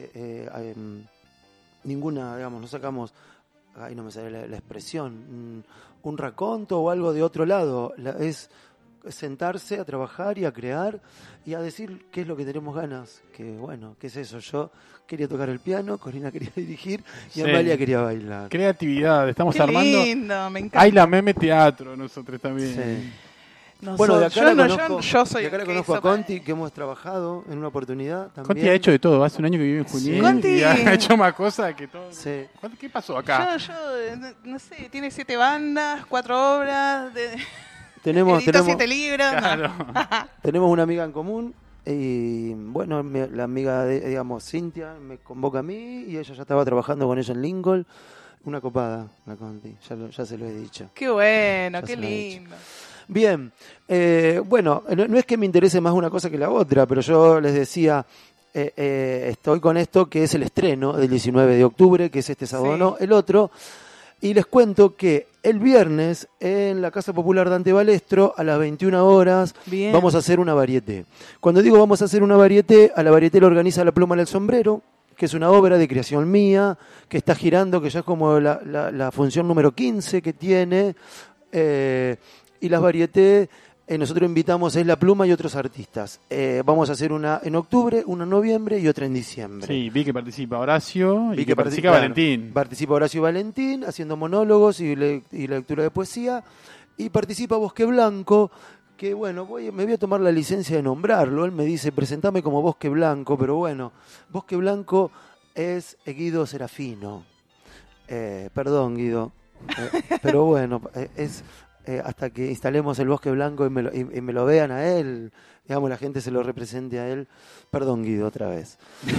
ninguna, no sacamos, ahí no me sale la expresión, un raconto o algo de otro lado. Es sentarse a trabajar y a crear y a decir qué es lo que tenemos ganas. Que bueno, ¿qué es eso? Yo quería tocar el piano, Corina quería dirigir y Amalia quería bailar. Creatividad, estamos Qué armando. Lindo, me encanta. Hay la meme teatro nosotros también. Sí. No, Bueno, de acá yo soy de acá la conozco a Conti, que hemos trabajado en una oportunidad también. Conti ha hecho de todo, hace un año que vive en Junín Conti y ha hecho más cosas que todo. Sí. ¿Qué pasó acá? Yo, no sé, tiene 7 bandas, 4 obras, Tenemos 7 libros. Claro. Tenemos una amiga en común y bueno, la amiga, Cintia, me convoca a mí y ella ya estaba trabajando con ella en Lincoln. Una copada, la Conti, ya se lo he dicho. Qué bueno, Ya qué se lo he lindo. Bien, bueno, no es que me interese más una cosa que la otra, pero yo les decía, estoy con esto que es el estreno del 19 de octubre, que es este sábado, Sí. no, el otro, y les cuento que el viernes en la Casa Popular Dante Balestro a las 21 horas Bien. vamos a hacer una varieté. Cuando digo vamos a hacer una varieté, a la varieté la organiza La Pluma en el Sombrero, que es una obra de creación mía, que está girando, que ya es como la función número 15 que tiene, y las varietés, nosotros invitamos es La Pluma y otros artistas. Vamos a hacer una en octubre, una en noviembre y otra en diciembre. Sí, vi que participa Horacio Vi y que participa claro, Valentín. Participa Horacio Valentín haciendo monólogos y lectura de poesía. Y participa Bosque Blanco, que bueno, me voy a tomar la licencia de nombrarlo. Él me dice, presentame como Bosque Blanco, pero bueno, Bosque Blanco es Guido Serafino. Perdón, Guido. Pero bueno, es... hasta que instalemos el Bosque Blanco y me lo vean a él, la gente se lo represente a él. Perdón, Guido, otra vez.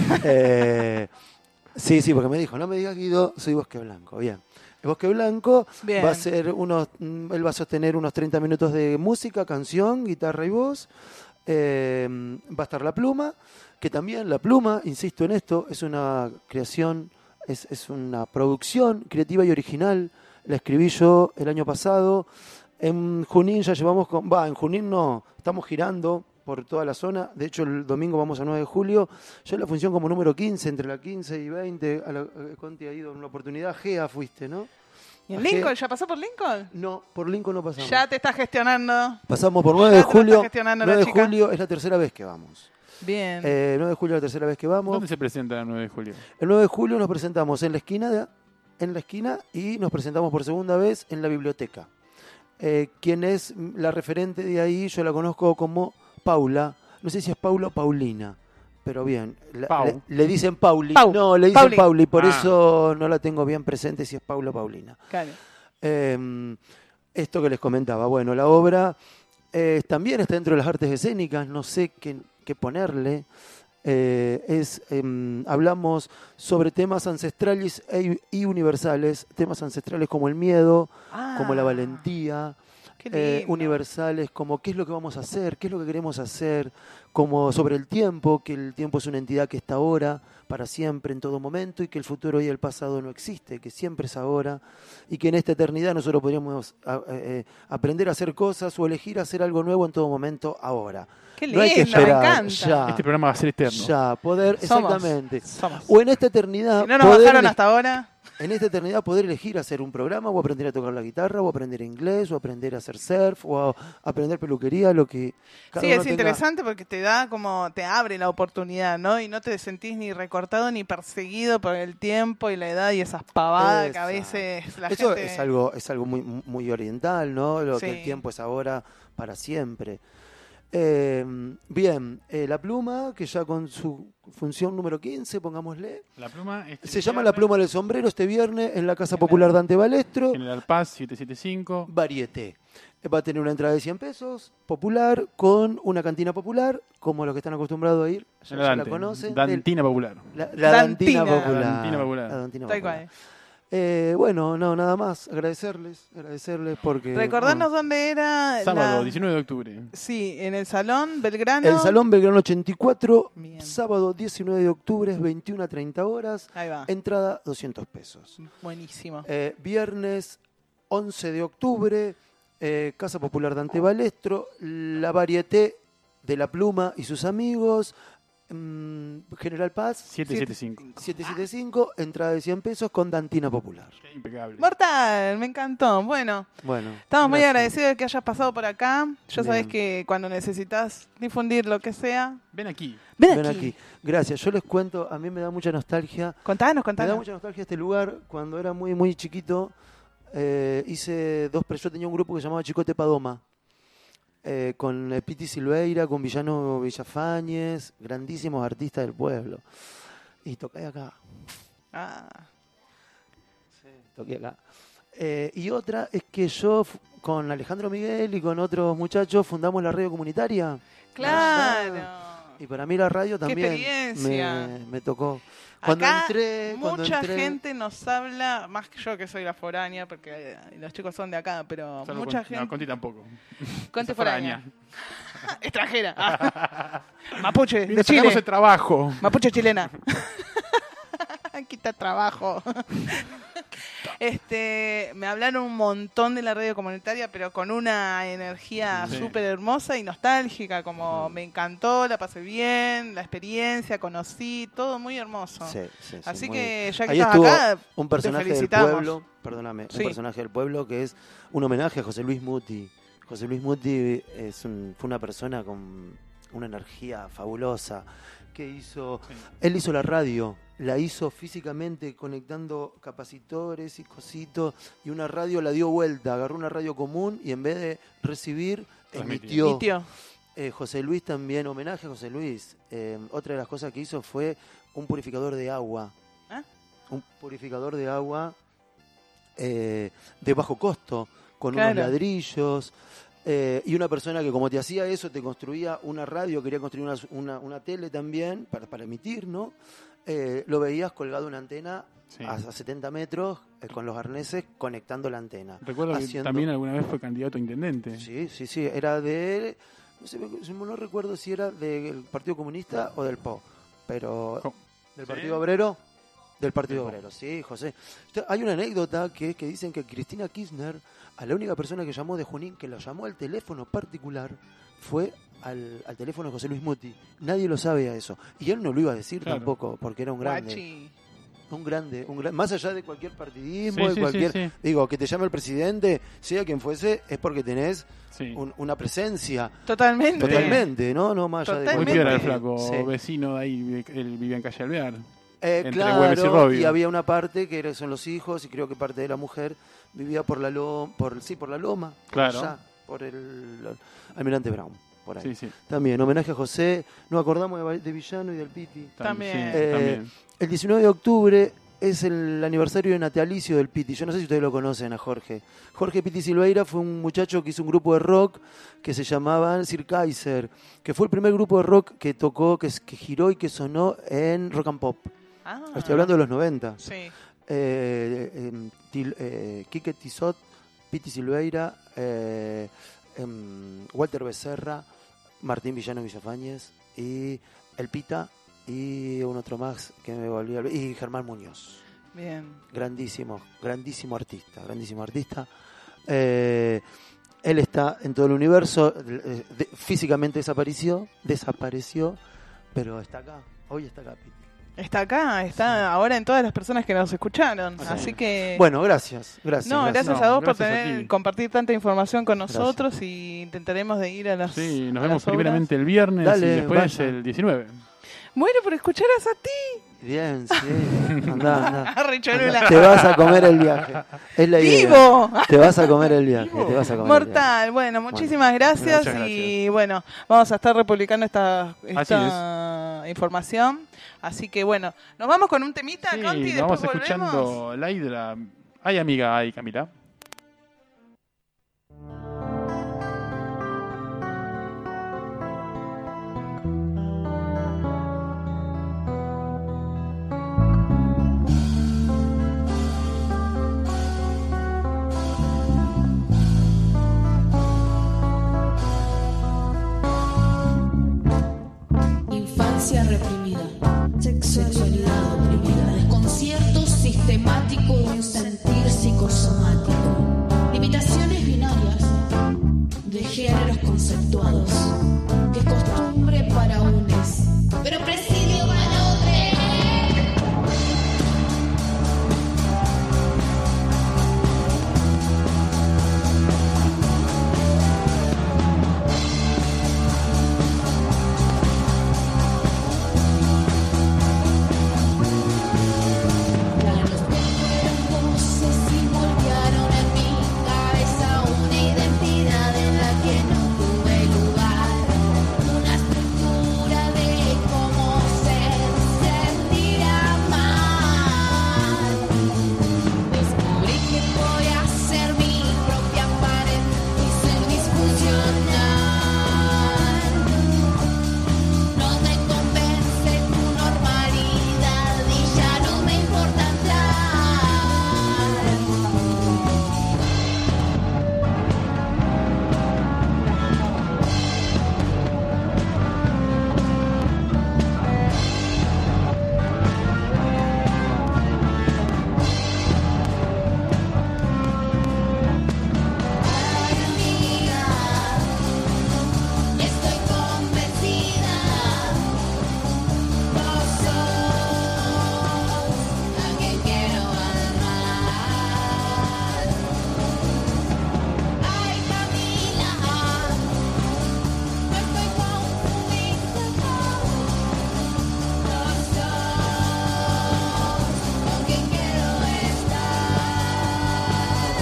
Sí, porque me dijo, no me digas Guido, soy Bosque Blanco. Bien. El Bosque Blanco Bien. va a ser él va a sostener unos 30 minutos de música, canción, guitarra y voz. Va a estar La Pluma, que también La Pluma, insisto en esto, es una creación, es una producción creativa y original. La escribí yo el año pasado. En Junín ya llevamos en Junín no, estamos girando por toda la zona. De hecho, el domingo vamos a 9 de julio. Yo en la función como número 15, entre la 15 y 20, Conti ha ido en una oportunidad. GEA fuiste, ¿no? ¿Y en Lincoln? ¿Ya pasó por Lincoln? No, por Lincoln no pasamos. Ya te estás gestionando. Pasamos por 9 de Ya te lo está julio. gestionando 9 la de chica. julio es la tercera vez que vamos. Bien. 9 de julio es la tercera vez que vamos. ¿Dónde se presenta el 9 de julio? El 9 de julio nos presentamos en la esquina y nos presentamos por segunda vez en la biblioteca. Quien es la referente de ahí, yo la conozco como Paula. No sé si es Paula o Paulina, pero bien. Le dicen Pauli. No, le dicen Pauli, por eso no la tengo bien presente si es Paula o Paulina. Claro. Esto que les comentaba, bueno, la obra también está dentro de las artes escénicas, no sé qué ponerle. Hablamos sobre temas ancestrales y universales, temas ancestrales como el miedo, como la valentía, universales como qué es lo que vamos a hacer, qué es lo que queremos hacer, como sobre el tiempo, que el tiempo es una entidad que está ahora, para siempre, en todo momento, y que el futuro y el pasado no existe, que siempre es ahora, y que en esta eternidad nosotros podríamos aprender a hacer cosas o elegir hacer algo nuevo en todo momento ahora. Qué lindo, no hay que esperar, me encanta. ya. Este programa va a ser eterno. Ya, poder, exactamente. Somos. O en esta eternidad... Si no nos bajaron hasta ahora... En esta eternidad poder elegir hacer un programa o aprender a tocar la guitarra o aprender inglés o aprender a hacer surf o aprender peluquería, lo que cada Sí, uno es interesante porque te da como, te abre la oportunidad, ¿no? Y no te sentís ni recortado ni perseguido por el tiempo y la edad y esas pavadas que a veces la Eso gente... es algo muy, muy oriental, ¿no? Lo Sí. que el tiempo es ahora para siempre. Bien, la pluma, que ya con su función número 15, pongámosle. La pluma Se llama La Pluma del Sombrero este viernes en la Casa Popular Dante Balestro. General Paz 775. Varieté. Va a tener una entrada de 100 pesos, popular, con una cantina popular, como los que están acostumbrados a ir. Ya la conocen. Dantina Popular. La Dantina Popular. La Dantina Popular. La Dantina Tal Popular. cual. Bueno, no, nada más. Agradecerles porque... Recordarnos dónde era... Sábado, 19 de octubre. Sí, en el Salón Belgrano. El Salón Belgrano 84, Bien. sábado 19 de octubre, 21 a 30 horas. Ahí va. Entrada 200 pesos. Buenísimo. Viernes 11 de octubre, Casa Popular Dante Balestro, la Varieté de La Pluma y sus amigos, General Paz 775, entrada de 100 pesos con Dantina Popular. Qué impecable. Mortal, me encantó. Bueno, estamos muy agradecidos de que hayas pasado por acá. Ya sabes que cuando necesitas difundir lo que sea, ven aquí. Ven aquí. Gracias. Yo les cuento, a mí me da mucha nostalgia. Contanos. Me da mucha nostalgia este lugar. Cuando era muy, muy chiquito, hice yo tenía un grupo que se llamaba Chicote Padoma. Con Piti Silveira, con Villano Villafañez, grandísimos artistas del pueblo. Y toqué acá. Sí, toqué acá. Y otra es que yo, con Alejandro Miguel y con otros muchachos, fundamos la radio comunitaria. Claro. Y para mí la radio también me tocó. Cuando Acá entré, mucha gente nos habla, más que yo que soy la foránea, porque los chicos son de acá, pero Solo mucha gente... No, Conti tampoco. Conti foránea. Extranjera. Mapuche, de Chile. Chile. El trabajo. Mapuche chilena. Quita trabajo. Me hablaron un montón de la radio comunitaria, pero con una energía súper hermosa y nostálgica, como me encantó, la pasé bien, la experiencia, conocí, todo muy hermoso. Sí, así que ya que ahí estás estuvo acá, un personaje te del felicitamos. pueblo, perdóname, un personaje del pueblo que es un homenaje a José Luis Muti. José Luis Muti fue una persona con una energía fabulosa que hizo. Él hizo la radio. La hizo físicamente conectando capacitores y cositos, y una radio la dio vuelta, agarró una radio común y en vez de recibir, emitió. José Luis también, homenaje a José Luis. Otra de las cosas que hizo fue un purificador de agua. Un purificador de agua de bajo costo, con unos ladrillos. Y una persona que como te hacía eso, te construía una radio, quería construir una tele también para emitir, ¿no? Lo veías colgado una antena a 70 metros con los arneses conectando la antena. Recuerdo que también alguna vez fue candidato a intendente. Sí, era de él, no recuerdo si era del Partido Comunista o del PO, pero del Partido Obrero. Del Partido Obrero, sí, José. Hay una anécdota que dicen que Cristina Kirchner, a la única persona que llamó de Junín, que lo llamó al teléfono particular, fue al teléfono de José Luis Muti. Nadie lo sabe a eso. Y él no lo iba a decir tampoco, porque era un grande. Un grande, más allá de cualquier partidismo, digo, que te llame el presidente, sea quien fuese, es porque tenés una presencia. Totalmente, ¿no? Más allá de muy piola el flaco, vecino de ahí, él vivía en Calle Alvear. Claro, y había una parte que son los hijos y creo que parte de la mujer vivía por la Loma, por la Loma, Claro. allá, por el Almirante Brown, por ahí. Sí, sí. También, homenaje a José, nos acordamos de Villano y del Piti. También. Sí, también. El 19 de octubre es el aniversario de natalicio del Piti. Yo no sé si ustedes lo conocen a Jorge. Jorge Piti Silveira fue un muchacho que hizo un grupo de rock que se llamaba Sir Kaiser, que fue el primer grupo de rock que tocó, que giró y que sonó en Rock and Pop. Estoy hablando de los 90. Sí. Quique Tizot, Piti Silveira, Walter Becerra, Martín Villano Villafañez y El Pita y un otro más que me volví a olvidar, y Germán Muñoz. Bien. Grandísimo artista. Él está en todo el universo, físicamente desapareció, pero está acá, hoy está acá, Piti. Está acá, está ahora en todas las personas que nos escucharon. Sí. Así que... Bueno, gracias. gracias a vos por gracias a compartir tanta información con nosotros y intentaremos de ir a las Sí, nos a vemos las obras. primeramente el viernes Dale, y después vaya. el 19. Bueno, por escucharas a ti. Bien, sí. Andá. Arre, Cholula. Te vas a comer el viaje. Es la idea. ¡Vivo! Te vas a comer el viaje. Vivo. Te vas a comer Mortal. Bueno, muchísimas gracias. muchas gracias. Y bueno, vamos a estar republicando esta Así información. Así que bueno, nos vamos con un temita, Sí, Conti, y nos vamos después volvemos. escuchando la Hidra. Ay, amiga, ay, Camila. Infancia reprimida, sexualidad oprimida, desconcierto sistemático de un sentir psicosomático, limitaciones binarias de géneros conceptuados, que es costumbre para unos, pero presidio para otros. Voces y moldearon en mi cabeza una identidad en la que no tuve lugar, una estructura de cómo ser, sentir, amar. Descubrí que podía ser mi propia pared y ser disfuncional. No me convence tu normalidad y ya no me importa entrar. Ay, amiga, estoy convencida. Vos sos la que quiero amar. Ay, Camila, no estoy confundida. Vos sos con quien quiero estar.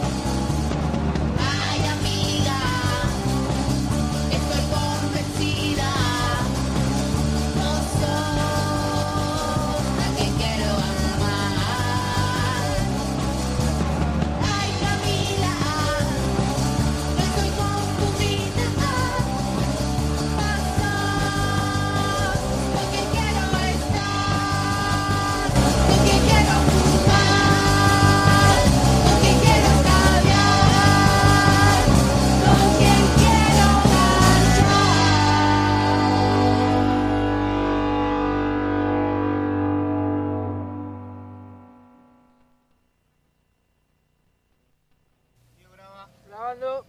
Ay, amiga, estoy convencida. Vos sos la que quiero amar. Ay, Camila, no estoy confundida. Vos sos con quien quiero estar, con quien quiero fumar, con quien quiero escabiar, con quien quiero marchar. Grabando.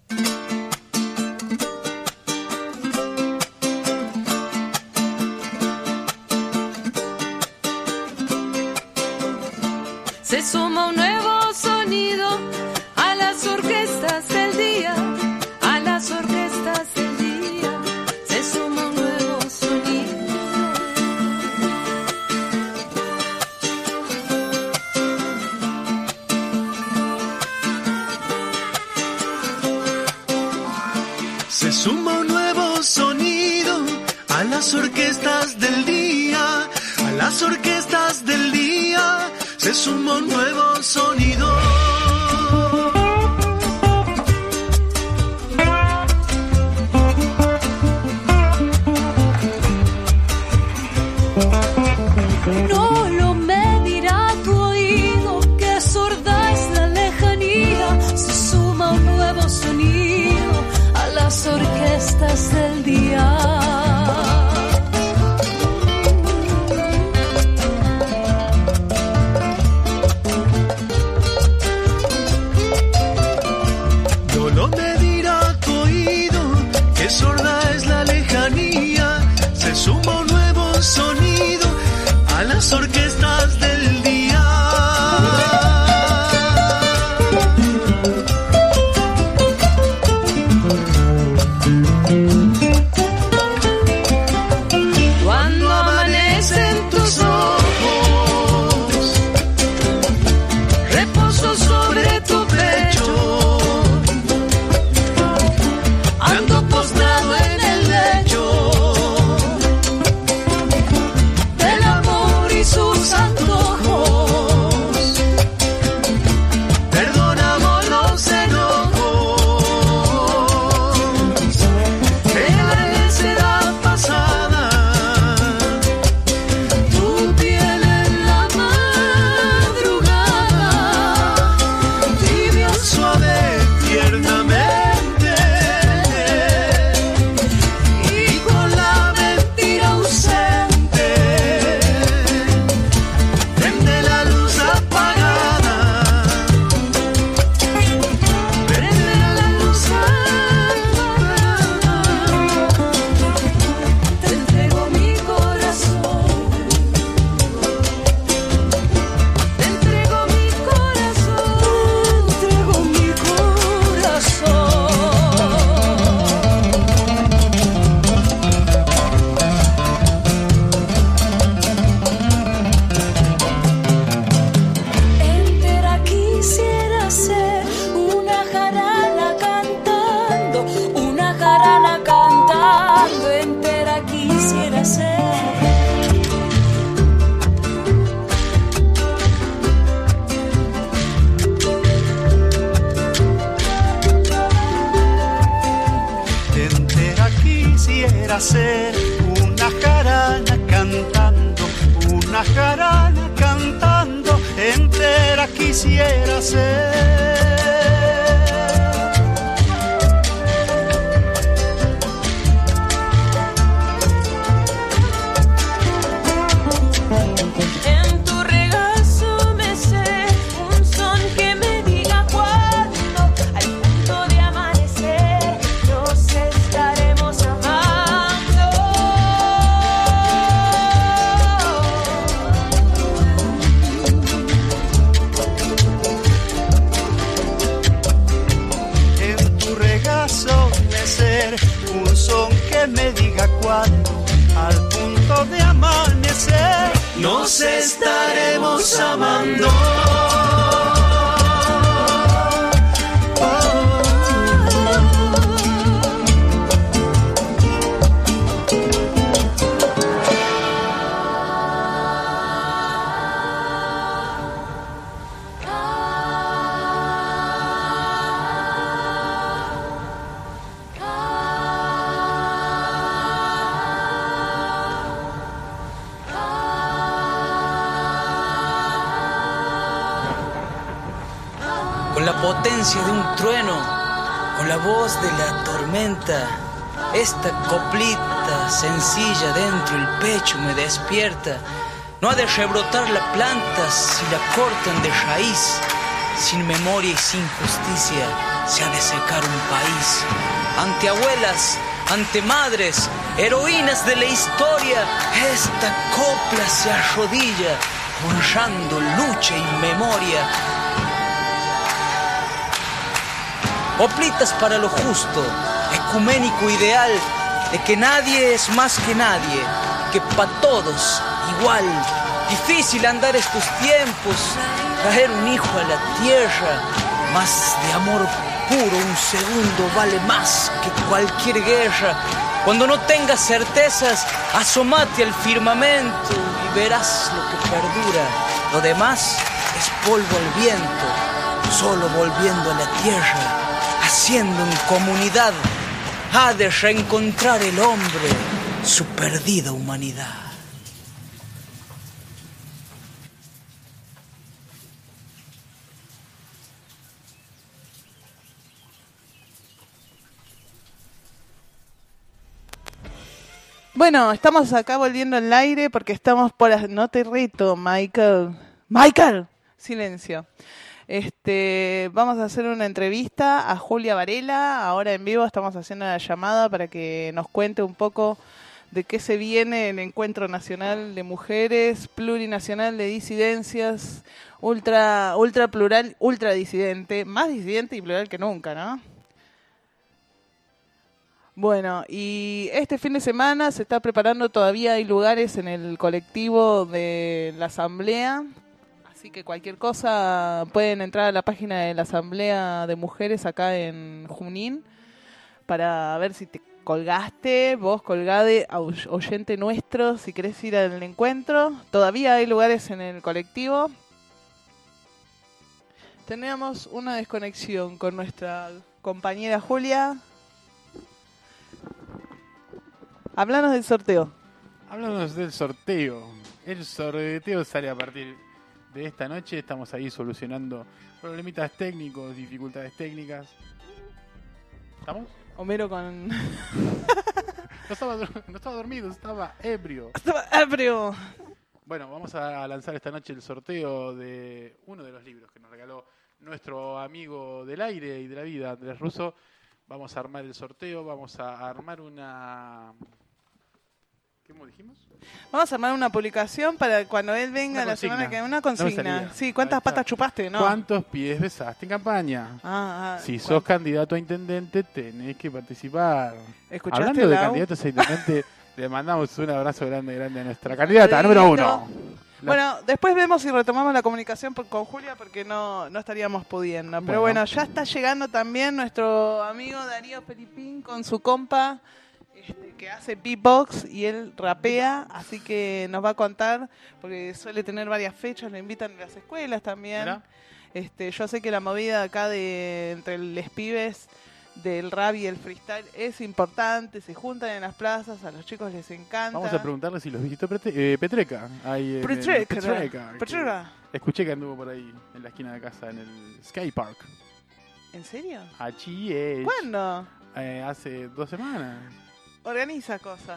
Se suma un nuevo sonido a las orquestas del día, a las orquestas del día. Se suma un nuevo sonido. nuevo sonido a las orquestas del día, a las orquestas del día se suma un nuevo sonido. No lo medirá tu oído, que sorda es la lejanía. Se suma un nuevo sonido a las orquestas del día. No lo medirá tu oído, que sorda es la lejanía. Se suma un nuevo sonido a las orquestas del día. Cuando amanecen tus ojos, Reposo sobre tu pecho, ando postrado en el lecho del amor y sus antojos, perdonamos los enojos de la necedad pasada. tu piel en la madrugada, Tibio, suave, tiernamente, y con la mentira ausente, prende la luz apagada, prende la luz apagada. te entrego mi corazón, te entrego mi corazón, te entrego mi corazón. Entera quisiera ser una jarana cantando, una jarana cantando, entera quisiera ser. Entera quisiera ser una jarana cantando, una jarana cantando, entera quisiera ser. En tu regazo me sé un son que me diga cuándo, al punto de amanecer, nos estaremos amando. En tu regazo mecer un son que me diga cuándo, al punto de amanecer, nos estaremos amando. Con la potencia de un trueno, con la voz de la tormenta, esta coplita sencilla dentro el pecho me despierta. No ha de rebrotar la planta si la cortan de raíz. Sin memoria y sin justicia se ha de secar un país. Ante abuelas, ante madres, heroínas de la historia, esta copla se arrodilla, honrando lucha y memoria. Coplitas para lo justo, ecuménico ideal, de que nadie es más que nadie, que pa' todos igual. Difícil andar estos tiempos, traer un hijo a la tierra, más de amor puro un segundo vale más que cualquier guerra. Cuando no tengas certezas, asomate al firmamento y verás lo que perdura. Lo demás es polvo al viento, solo volviendo a la tierra, haciendo en comunidad, ha de reencontrar el hombre su perdida humanidad. Bueno, estamos acá volviendo al aire porque estamos por... No te reto, Michael. ¡Michael! Silencio. Vamos a hacer una entrevista a Julia Varela. Ahora en vivo estamos haciendo la llamada para que nos cuente un poco de qué se viene el Encuentro Nacional de Mujeres, Plurinacional de Disidencias, ultra plural, ultra disidente, más disidente y plural que nunca, ¿no? Bueno, y este fin de semana se está preparando, todavía hay lugares en el colectivo de la Asamblea, así que cualquier cosa pueden entrar a la página de la Asamblea de Mujeres acá en Junín para ver si te colgaste, vos colgade, oyente nuestro, si querés ir al encuentro. Todavía hay lugares en el colectivo. Tenemos una desconexión con nuestra compañera Julia. Háblanos del sorteo. Háblanos del sorteo. El sorteo sale a partir de esta noche. Estamos ahí solucionando problemitas técnicos, dificultades técnicas. ¿Estamos? Homero con... No estaba dormido, estaba ebrio. ¡Estaba ebrio! Bueno, vamos a lanzar esta noche el sorteo de uno de los libros que nos regaló nuestro amigo del aire y de la vida, Andrés Russo. Vamos a armar el sorteo, vamos a armar una... ¿Cómo dijimos? Vamos a armar una publicación para cuando él venga la semana que viene. Una consigna. No sí, ¿cuántas patas chupaste? ¿No? ¿Cuántos pies besaste en campaña? Si sos candidato a intendente, tenés que participar. ¿Escuchaste? Hablando de candidatos a intendente, le mandamos un abrazo grande a nuestra candidata número 1. Bueno, después vemos si retomamos la comunicación con Julia porque no estaríamos pudiendo. Pero bueno, ya está llegando también nuestro amigo Darío Felipín con su compa que hace beatbox y él rapea, así que nos va a contar porque suele tener varias fechas, le invitan a las escuelas también. Yo sé que la movida acá entre los pibes del rap y el freestyle es importante, se juntan en las plazas, a los chicos les encanta. Vamos a preguntarle si los visitó Petreca. Petreca. Escuché que anduvo por ahí en la esquina de casa en el Sky Park. ¿En serio? Allí es. ¿Cuándo? Hace 2 semanas. Organiza cosas.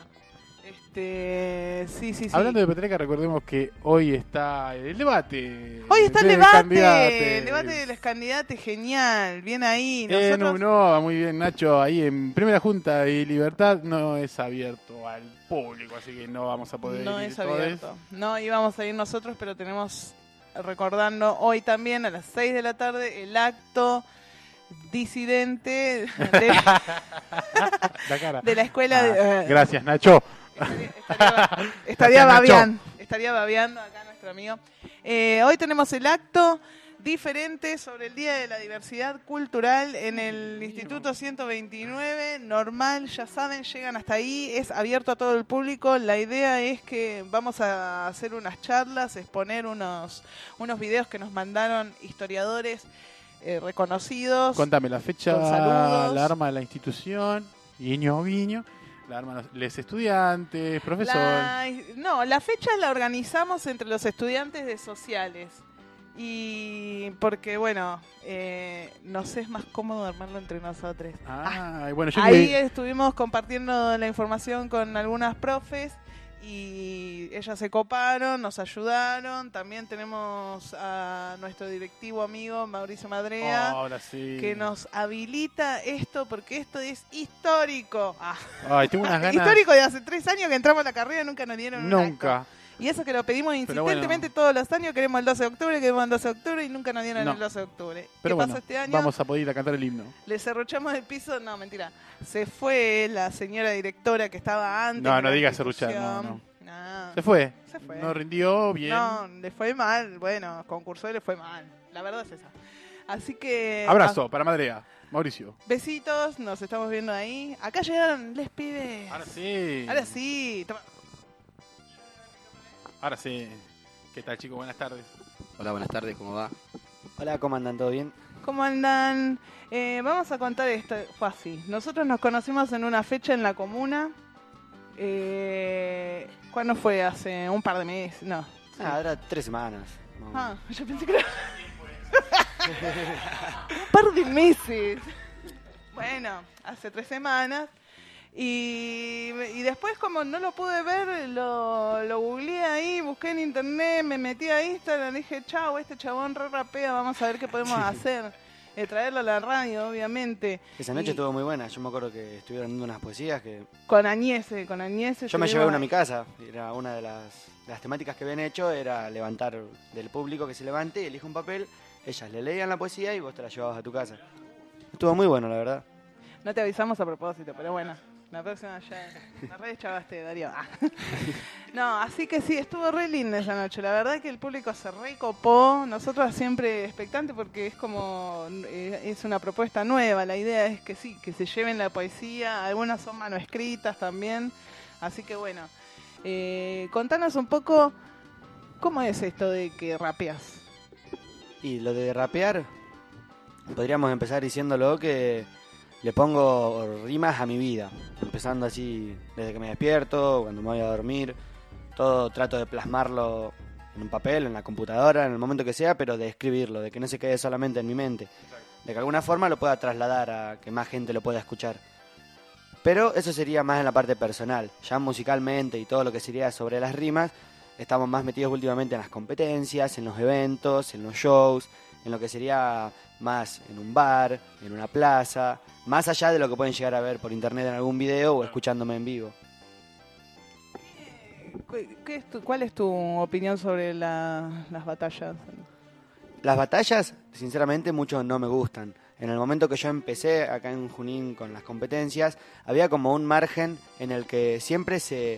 Sí. Hablando de Petreca, recordemos que hoy está el debate. Hoy está el debate. El debate de los candidatos, genial. Bien ahí. No, muy bien, Nacho. Ahí en Primera Junta y Libertad no es abierto al público, así que no vamos a poder ir. No es abierto. No íbamos a ir nosotros, pero tenemos, recordando hoy también a las 6 de la tarde, el acto disidente de la escuela. Gracias, Nacho. Estaría babeando acá nuestro amigo. Hoy tenemos el acto diferente sobre el Día de la Diversidad Cultural en el Instituto 129, normal, ya saben, llegan hasta ahí, es abierto a todo el público. La idea es que vamos a hacer unas charlas, exponer unos videos que nos mandaron historiadores reconocidos. Contame la fecha, la arma de la institución, guiño. La arma los estudiantes, profesor. La fecha la organizamos entre los estudiantes de sociales. Y porque, bueno, nos es más cómodo armarlo entre nosotros. Ahí estuvimos compartiendo la información con algunas profes y ellas se coparon, nos ayudaron. También tenemos a nuestro directivo amigo Mauricio Madrea, que nos habilita esto porque esto es histórico. Tengo unas ganas. Histórico de hace 3 años que entramos a la carrera y nunca nos dieron un acto. Y eso que lo pedimos insistentemente todos los años, queremos el 12 de octubre, y nunca nos dieron el 12 de octubre. Pero ¿Qué pasó este año? Vamos a poder ir a cantar el himno. Le cerruchamos el piso, no, mentira. Se fue la señora directora que estaba antes. No digas cerruchar, no. Se fue. No rindió bien. No, le fue mal, concursó y le fue mal. La verdad es esa. Así que... Abrazo para Madrea. Mauricio. Besitos, nos estamos viendo ahí. Acá llegaron les pibes. Ahora sí. Ahora sí. Ahora sí. ¿Qué tal, chicos? Buenas tardes. Hola, buenas tardes, ¿cómo va? Hola, ¿cómo andan? ¿Todo bien? ¿Cómo andan? Vamos a contar esto. Fue así. Nosotros nos conocimos en una fecha en la comuna. ¿Cuándo fue? Hace un par de meses. No. Sí. Era 3 semanas. No. Yo pensé que era... un par de meses. Bueno, hace 3 semanas. Y después, como no lo pude ver, lo googleé ahí, busqué en internet, me metí a Instagram, dije, chau, este chabón re rapea, vamos a ver qué podemos hacer. Traerlo a la radio, obviamente. Esa noche estuvo muy buena. Yo me acuerdo que estuvieron dando unas poesías que... Con Añese. Yo me llevé una a mi casa. Era una de las temáticas que habían hecho, era levantar del público que se levante, elige un papel, ellas le leían la poesía y vos te la llevabas a tu casa. Estuvo muy bueno, la verdad. No te avisamos a propósito, pero bueno. La próxima ya... La red chavaste, Darío. No, así que sí, estuvo re linda esa noche. La verdad que el público se recopó. Nosotros siempre expectantes porque es como... es una propuesta nueva. La idea es que sí, que se lleven la poesía. Algunas son manuscritas también. Así que bueno. Contanos un poco... ¿Cómo es esto de que rapeas? Y lo de rapear... Podríamos empezar diciéndolo que... Le pongo rimas a mi vida, empezando así desde que me despierto, cuando me voy a dormir, todo trato de plasmarlo en un papel, en la computadora, en el momento que sea, pero de escribirlo, de que no se quede solamente en mi mente, de que de alguna forma lo pueda trasladar a que más gente lo pueda escuchar. Pero eso sería más en la parte personal, ya musicalmente y todo lo que sería sobre las rimas, estamos más metidos últimamente en las competencias, en los eventos, en los shows, en lo que sería más en un bar, en una plaza, más allá de lo que pueden llegar a ver por internet en algún video o escuchándome en vivo. ¿Cuál es tu opinión sobre las batallas? Las batallas, sinceramente, mucho no me gustan. En el momento que yo empecé acá en Junín con las competencias, había como un margen en el que siempre se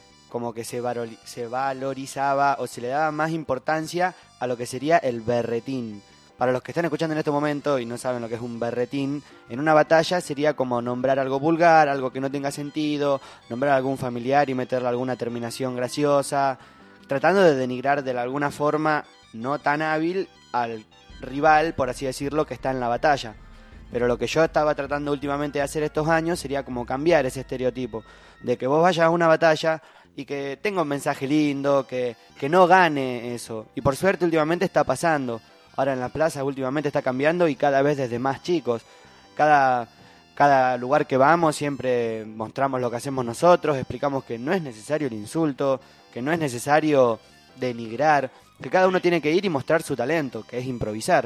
valorizaba o se le daba más importancia a lo que sería el berretín. Para los que están escuchando en este momento y no saben lo que es un berretín, en una batalla sería como nombrar algo vulgar, algo que no tenga sentido, nombrar a algún familiar y meterle alguna terminación graciosa, tratando de denigrar de alguna forma no tan hábil al rival, por así decirlo, que está en la batalla. Pero lo que yo estaba tratando últimamente de hacer estos años sería como cambiar ese estereotipo, de que vos vayas a una batalla y que tenga un mensaje lindo, que no gane eso. Y por suerte últimamente está pasando. Ahora en la plaza últimamente está cambiando y cada vez desde más chicos. Cada lugar que vamos siempre mostramos lo que hacemos nosotros, explicamos que no es necesario el insulto, que no es necesario denigrar, que cada uno tiene que ir y mostrar su talento, que es improvisar.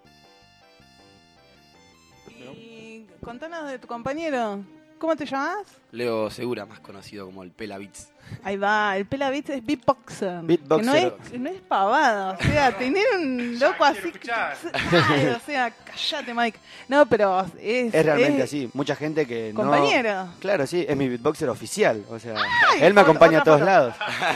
Y contanos de tu compañero. ¿Cómo te llamas? Leo Segura, más conocido como el Pela Beats. Ahí va, el Pela Beats es beatboxer. Beatboxer. Que no es pavada, o sea, tener un loco así... Ay, o sea, callate, Mike. No, pero es realmente así. Mucha gente que compañero. No... Claro, sí, es mi beatboxer oficial. O sea, él me acompaña a todos lados.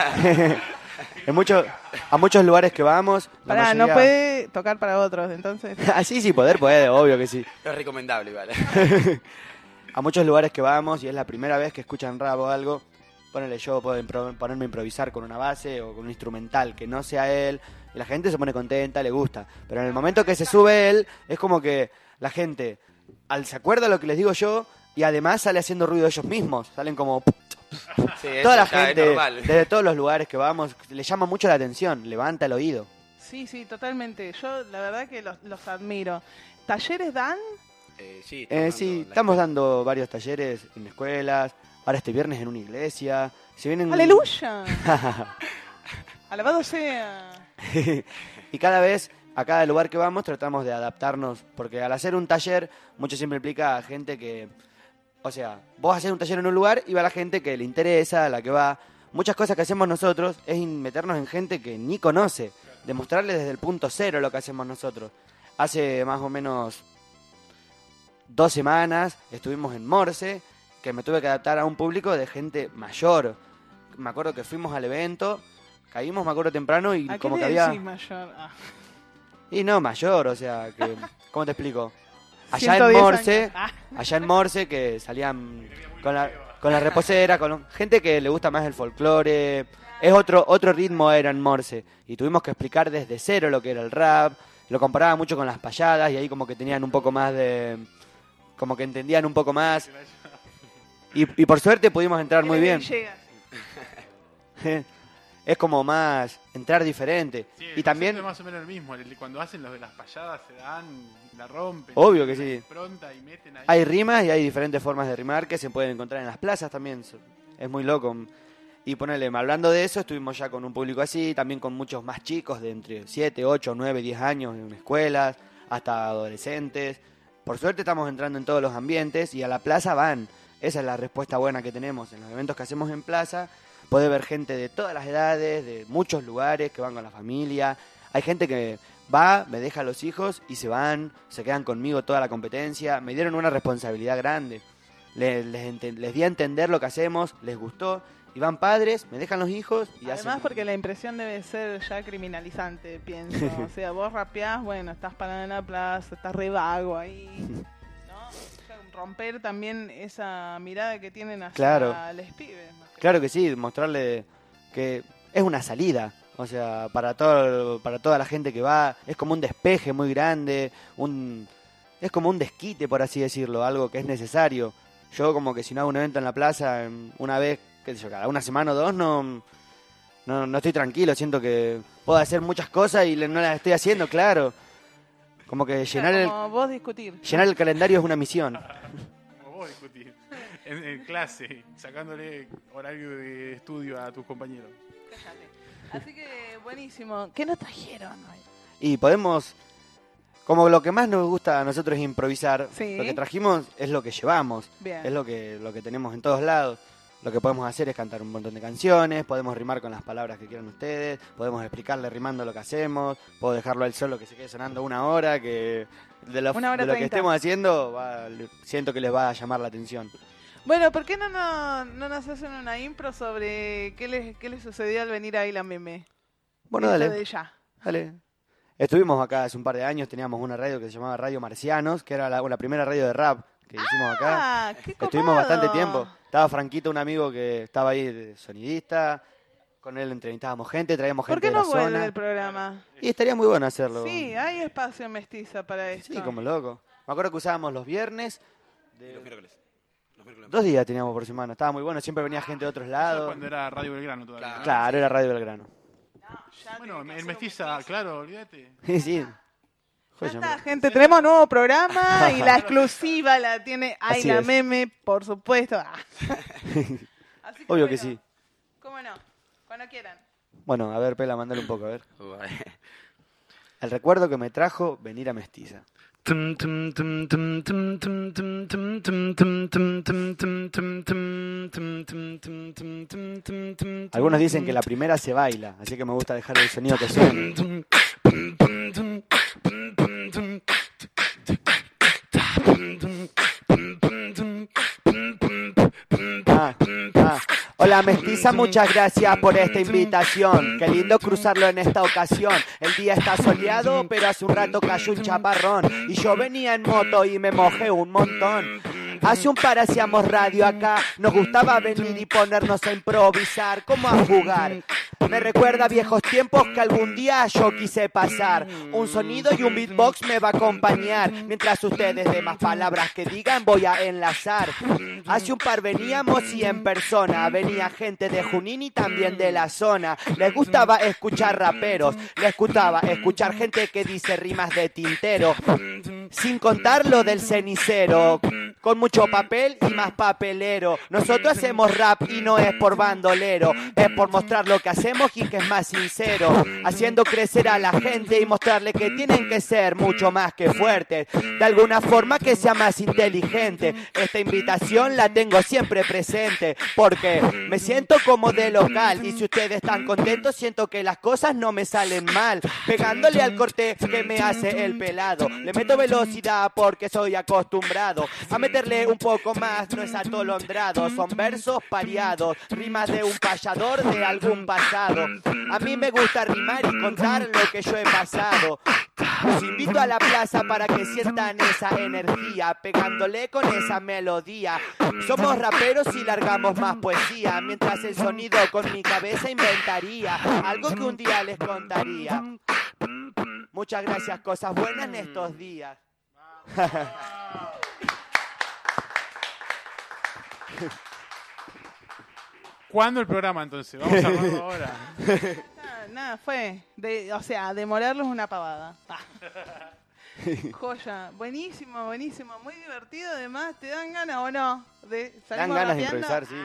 A muchos lugares que vamos... Pará, no puede tocar para otros, entonces... Sí, puede, obvio que sí. No es recomendable, vale. A muchos lugares que vamos y es la primera vez que escuchan rap o algo, ponele, yo puedo ponerme a improvisar con una base o con un instrumental que no sea él, y la gente se pone contenta, le gusta. Pero en el momento que se sube él, es como que la gente se acuerda lo que les digo yo y además sale haciendo ruido ellos mismos, salen como... Sí, toda la gente, desde todos los lugares que vamos, le llama mucho la atención, levanta el oído. Sí, totalmente. Yo la verdad que los admiro. ¿Talleres dan? Sí, estamos dando varios talleres en escuelas, ahora este viernes en una iglesia. Se vienen... ¡Aleluya! ¡Alabado sea! Y cada vez, a cada lugar que vamos, tratamos de adaptarnos, porque al hacer un taller, mucho siempre implica a gente que... O sea, vos haces un taller en un lugar y va la gente que le interesa, a la que va. Muchas cosas que hacemos nosotros es meternos en gente que ni conoce, demostrarles desde el punto cero lo que hacemos nosotros. Hace más o menos 2 semanas estuvimos en Morse, que me tuve que adaptar a un público de gente mayor. Me acuerdo que fuimos al evento, caímos, me acuerdo temprano, y ¿A como qué que le había... decís mayor? Y no, mayor, o sea, que ¿cómo te explico? Allá 110 en Morse, años. Ah. allá en Morse que salían con la reposera, con gente que le gusta más el folclore, es otro ritmo era en Morse, y tuvimos que explicar desde cero lo que era el rap, lo comparaba mucho con las payadas, y ahí como que tenían un poco más de... como que entendían un poco más, y por suerte pudimos entrar muy bien. Es como más entrar diferente. Sí, y también es más o menos el mismo. Cuando hacen los de las payadas se dan, la rompen. Obvio que sí. Pronta y meten ahí. Hay rimas y hay diferentes formas de rimar que se pueden encontrar en las plazas también. Es muy loco. Y ponele, hablando de eso, estuvimos ya con un público así, también con muchos más chicos de entre 7, 8, 9, 10 años en escuelas, hasta adolescentes. Por suerte estamos entrando en todos los ambientes y a la plaza van. Esa es la respuesta buena que tenemos. En los eventos que hacemos en plaza, puede ver gente de todas las edades, de muchos lugares, que van con la familia. Hay gente que va, me deja a los hijos y se van, se quedan conmigo toda la competencia. Me dieron una responsabilidad grande. Les di a entender lo que hacemos, les gustó. Y van padres, me dejan los hijos y Además, hacen... porque la impresión debe ser ya criminalizante, pienso. O sea, vos rapeás, bueno, estás parado en la plaza, estás re vago ahí, ¿no? O sea, romper también esa mirada que tienen hacia Claro. los pibes. Claro que sí, mostrarle que es una salida, o sea, para toda la gente que va, es como un despeje muy grande, es como un desquite, por así decirlo, algo que es necesario. Yo como que si no hago un evento en la plaza, una vez, qué sé yo, cada una semana o dos, no estoy tranquilo, siento que puedo hacer muchas cosas y no las estoy haciendo, claro. Como que Como vos discutir. llenar el calendario es una misión. Como vos discutir. En clase, sacándole horario de estudio a tus compañeros. Así que buenísimo. ¿Qué nos trajeron hoy? Y podemos, como lo que más nos gusta a nosotros es improvisar, Sí. lo que trajimos es lo que llevamos, Bien. es lo que tenemos en todos lados. Lo que podemos hacer es cantar un montón de canciones, podemos rimar con las palabras que quieran ustedes, podemos explicarle rimando lo que hacemos, puedo dejarlo a él solo que se quede sonando una hora, que de lo, Una hora de lo que 30. estemos haciendo siento que les va a llamar la atención. Bueno, ¿por qué no nos hacen una impro sobre qué les sucedió al venir a Isla Meme? Bueno, Esto dale. de ya. Dale. Estuvimos acá hace un par de años, teníamos una radio que se llamaba Radio Marcianos, que era la primera radio de rap que hicimos acá. Ah, qué copado. Estuvimos bastante tiempo. Estaba Franquito, un amigo que estaba ahí de sonidista. Con él entrevistábamos gente, traíamos ¿Por gente qué de la no vuelve zona. el programa? Y estaría muy bueno hacerlo. Sí, hay espacio en Mestiza para esto. Sí, como loco. Me acuerdo que usábamos los viernes. Los miércoles. 2 días teníamos por semana. Estaba muy bueno. Siempre venía gente de otros Eso lados. cuando era Radio Belgrano todavía. ¿no? Claro, era Radio Belgrano. Bueno, en Mestiza, claro, olvídate. Sí. Ya está, gente, tenemos nuevo programa y la exclusiva la tiene Así Aila es. Meme, por supuesto. Así Obvio bueno, que sí. ¿Cómo no? Cuando quieran. Bueno, a ver, Pela, mandale un poco, a ver. El recuerdo que me trajo venir a Mestiza. Algunos dicen que la primera se baila, así que me gusta dejar el sonido que suene. Hola Mestiza, muchas gracias por esta invitación. Qué lindo cruzarlo en esta ocasión. El día está soleado, pero hace un rato cayó un chaparrón. Y yo venía en moto y me mojé un montón. Hace un par hacíamos radio acá. Nos gustaba venir y ponernos a improvisar, como a jugar. Me recuerda a viejos tiempos que algún día yo quise pasar. Un sonido y un beatbox me va a acompañar. Mientras ustedes de más palabras que digan voy a enlazar. Hace un par veníamos y en persona. Venía gente de Junín y también de la zona. Les gustaba escuchar raperos. Les gustaba escuchar gente que dice rimas de tintero. Sin contar lo del cenicero. Con mucho papel y más papelero. Nosotros hacemos rap y no es por bandolero. Es por mostrar lo que hacemos y que es más sincero. Haciendo crecer a la gente y mostrarle que tienen que ser mucho más que fuertes. De alguna forma que sea más inteligente. Esta invitación la tengo siempre presente. Porque me siento como de local. Y si ustedes están contentos siento que las cosas no me salen mal. Pegándole al corte que me hace el pelado. Le meto velocidad porque soy acostumbrado a meterle un poco más, no es atolondrado. Son versos pareados, rimas de un payador de algún pasado. A mí me gusta rimar y contar lo que yo he pasado. Los invito a la plaza para que sientan esa energía, pegándole con esa melodía. Somos raperos y largamos más poesía, mientras el sonido con mi cabeza inventaría algo que un día les contaría. Muchas gracias, cosas buenas en estos días. ¿Cuándo el programa entonces? Vamos a armarlo ahora. Nada, fue. Demorarlo es una pavada. Joya. Buenísimo, buenísimo. Muy divertido. Además, ¿te dan ganas o no? Dan ganas de improvisar, sí.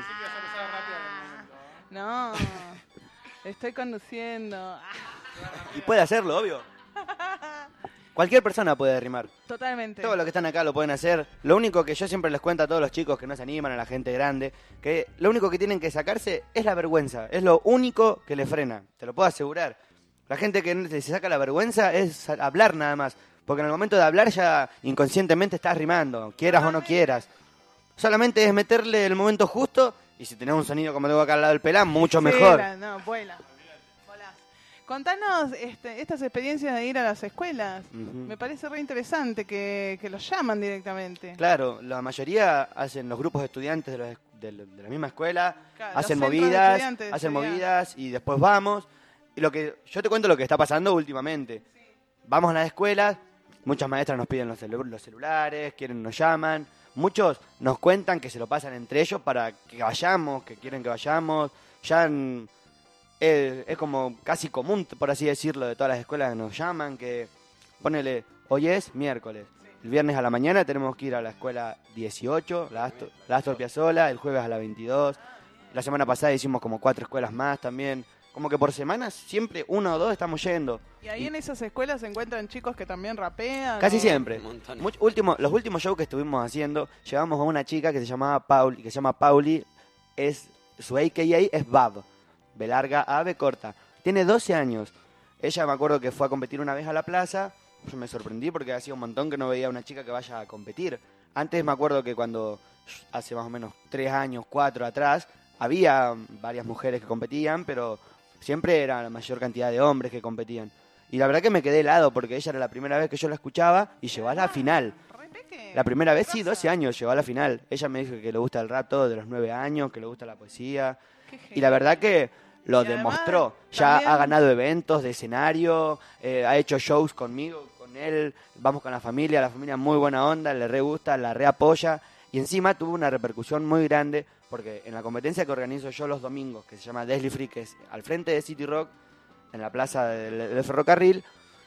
No. Estoy conduciendo. Y puede hacerlo, obvio. Cualquier persona puede rimar. Totalmente. Todos los que están acá lo pueden hacer. Lo único que yo siempre les cuento a todos los chicos que no se animan, a la gente grande, que lo único que tienen que sacarse es la vergüenza. Es lo único que les frena. Te lo puedo asegurar. La gente que se saca la vergüenza es hablar nada más. Porque en el momento de hablar ya inconscientemente estás rimando, quieras o no quieras. Solamente es meterle el momento justo y si tenés un sonido como tengo acá al lado del pelán, mucho mejor. No, vuela. Contanos estas experiencias de ir a las escuelas. Me parece re interesante que los llaman directamente. Claro, la mayoría hacen los grupos de estudiantes de la misma escuela, Claro, hacen los centros de movidas, estudiantes, y después vamos. Y yo te cuento lo que está pasando últimamente. Vamos a las escuelas, muchas maestras nos piden los celulares, nos llaman. Muchos nos cuentan que se lo pasan entre ellos para que vayamos, que quieren que vayamos. Ya es como casi común, por así decirlo, de todas las escuelas que nos llaman, que ponele, hoy es miércoles. El viernes a la mañana tenemos que ir a la escuela 18, la Astor Piazzolla, el jueves a la 22. La semana pasada hicimos como 4 escuelas más también. Como que por semana siempre 1 o 2 estamos yendo. ¿Y ahí en esas escuelas se encuentran chicos que también rapean? Casi ¿o? siempre. Los últimos shows que estuvimos haciendo, llevamos a una chica que se llama Pauli, su AKA es Bab, B larga, A, B corta. Tiene 12 años. Ella me acuerdo que fue a competir una vez a la plaza. Yo me sorprendí porque hacía un montón que no veía a una chica que vaya a competir. Antes me acuerdo que cuando, hace más o menos 3 años, 4 atrás, había varias mujeres que competían, pero siempre era la mayor cantidad de hombres que competían. Y la verdad que me quedé helado porque ella era la primera vez que yo la escuchaba y llegó a la final. La primera vez, sí, 12 años, llegó a la final. Ella me dijo que le gusta el rap todo de los 9 años, que le gusta la poesía. Y la verdad que lo demostró. Ya también ha ganado eventos de escenario, ha hecho shows conmigo, con él. Vamos con la familia muy buena onda, le re gusta, la re apoya. Y encima tuvo una repercusión muy grande porque en la competencia que organizo yo los domingos, que se llama Desli Free, que es al frente de City Rock, en la plaza del ferrocarril,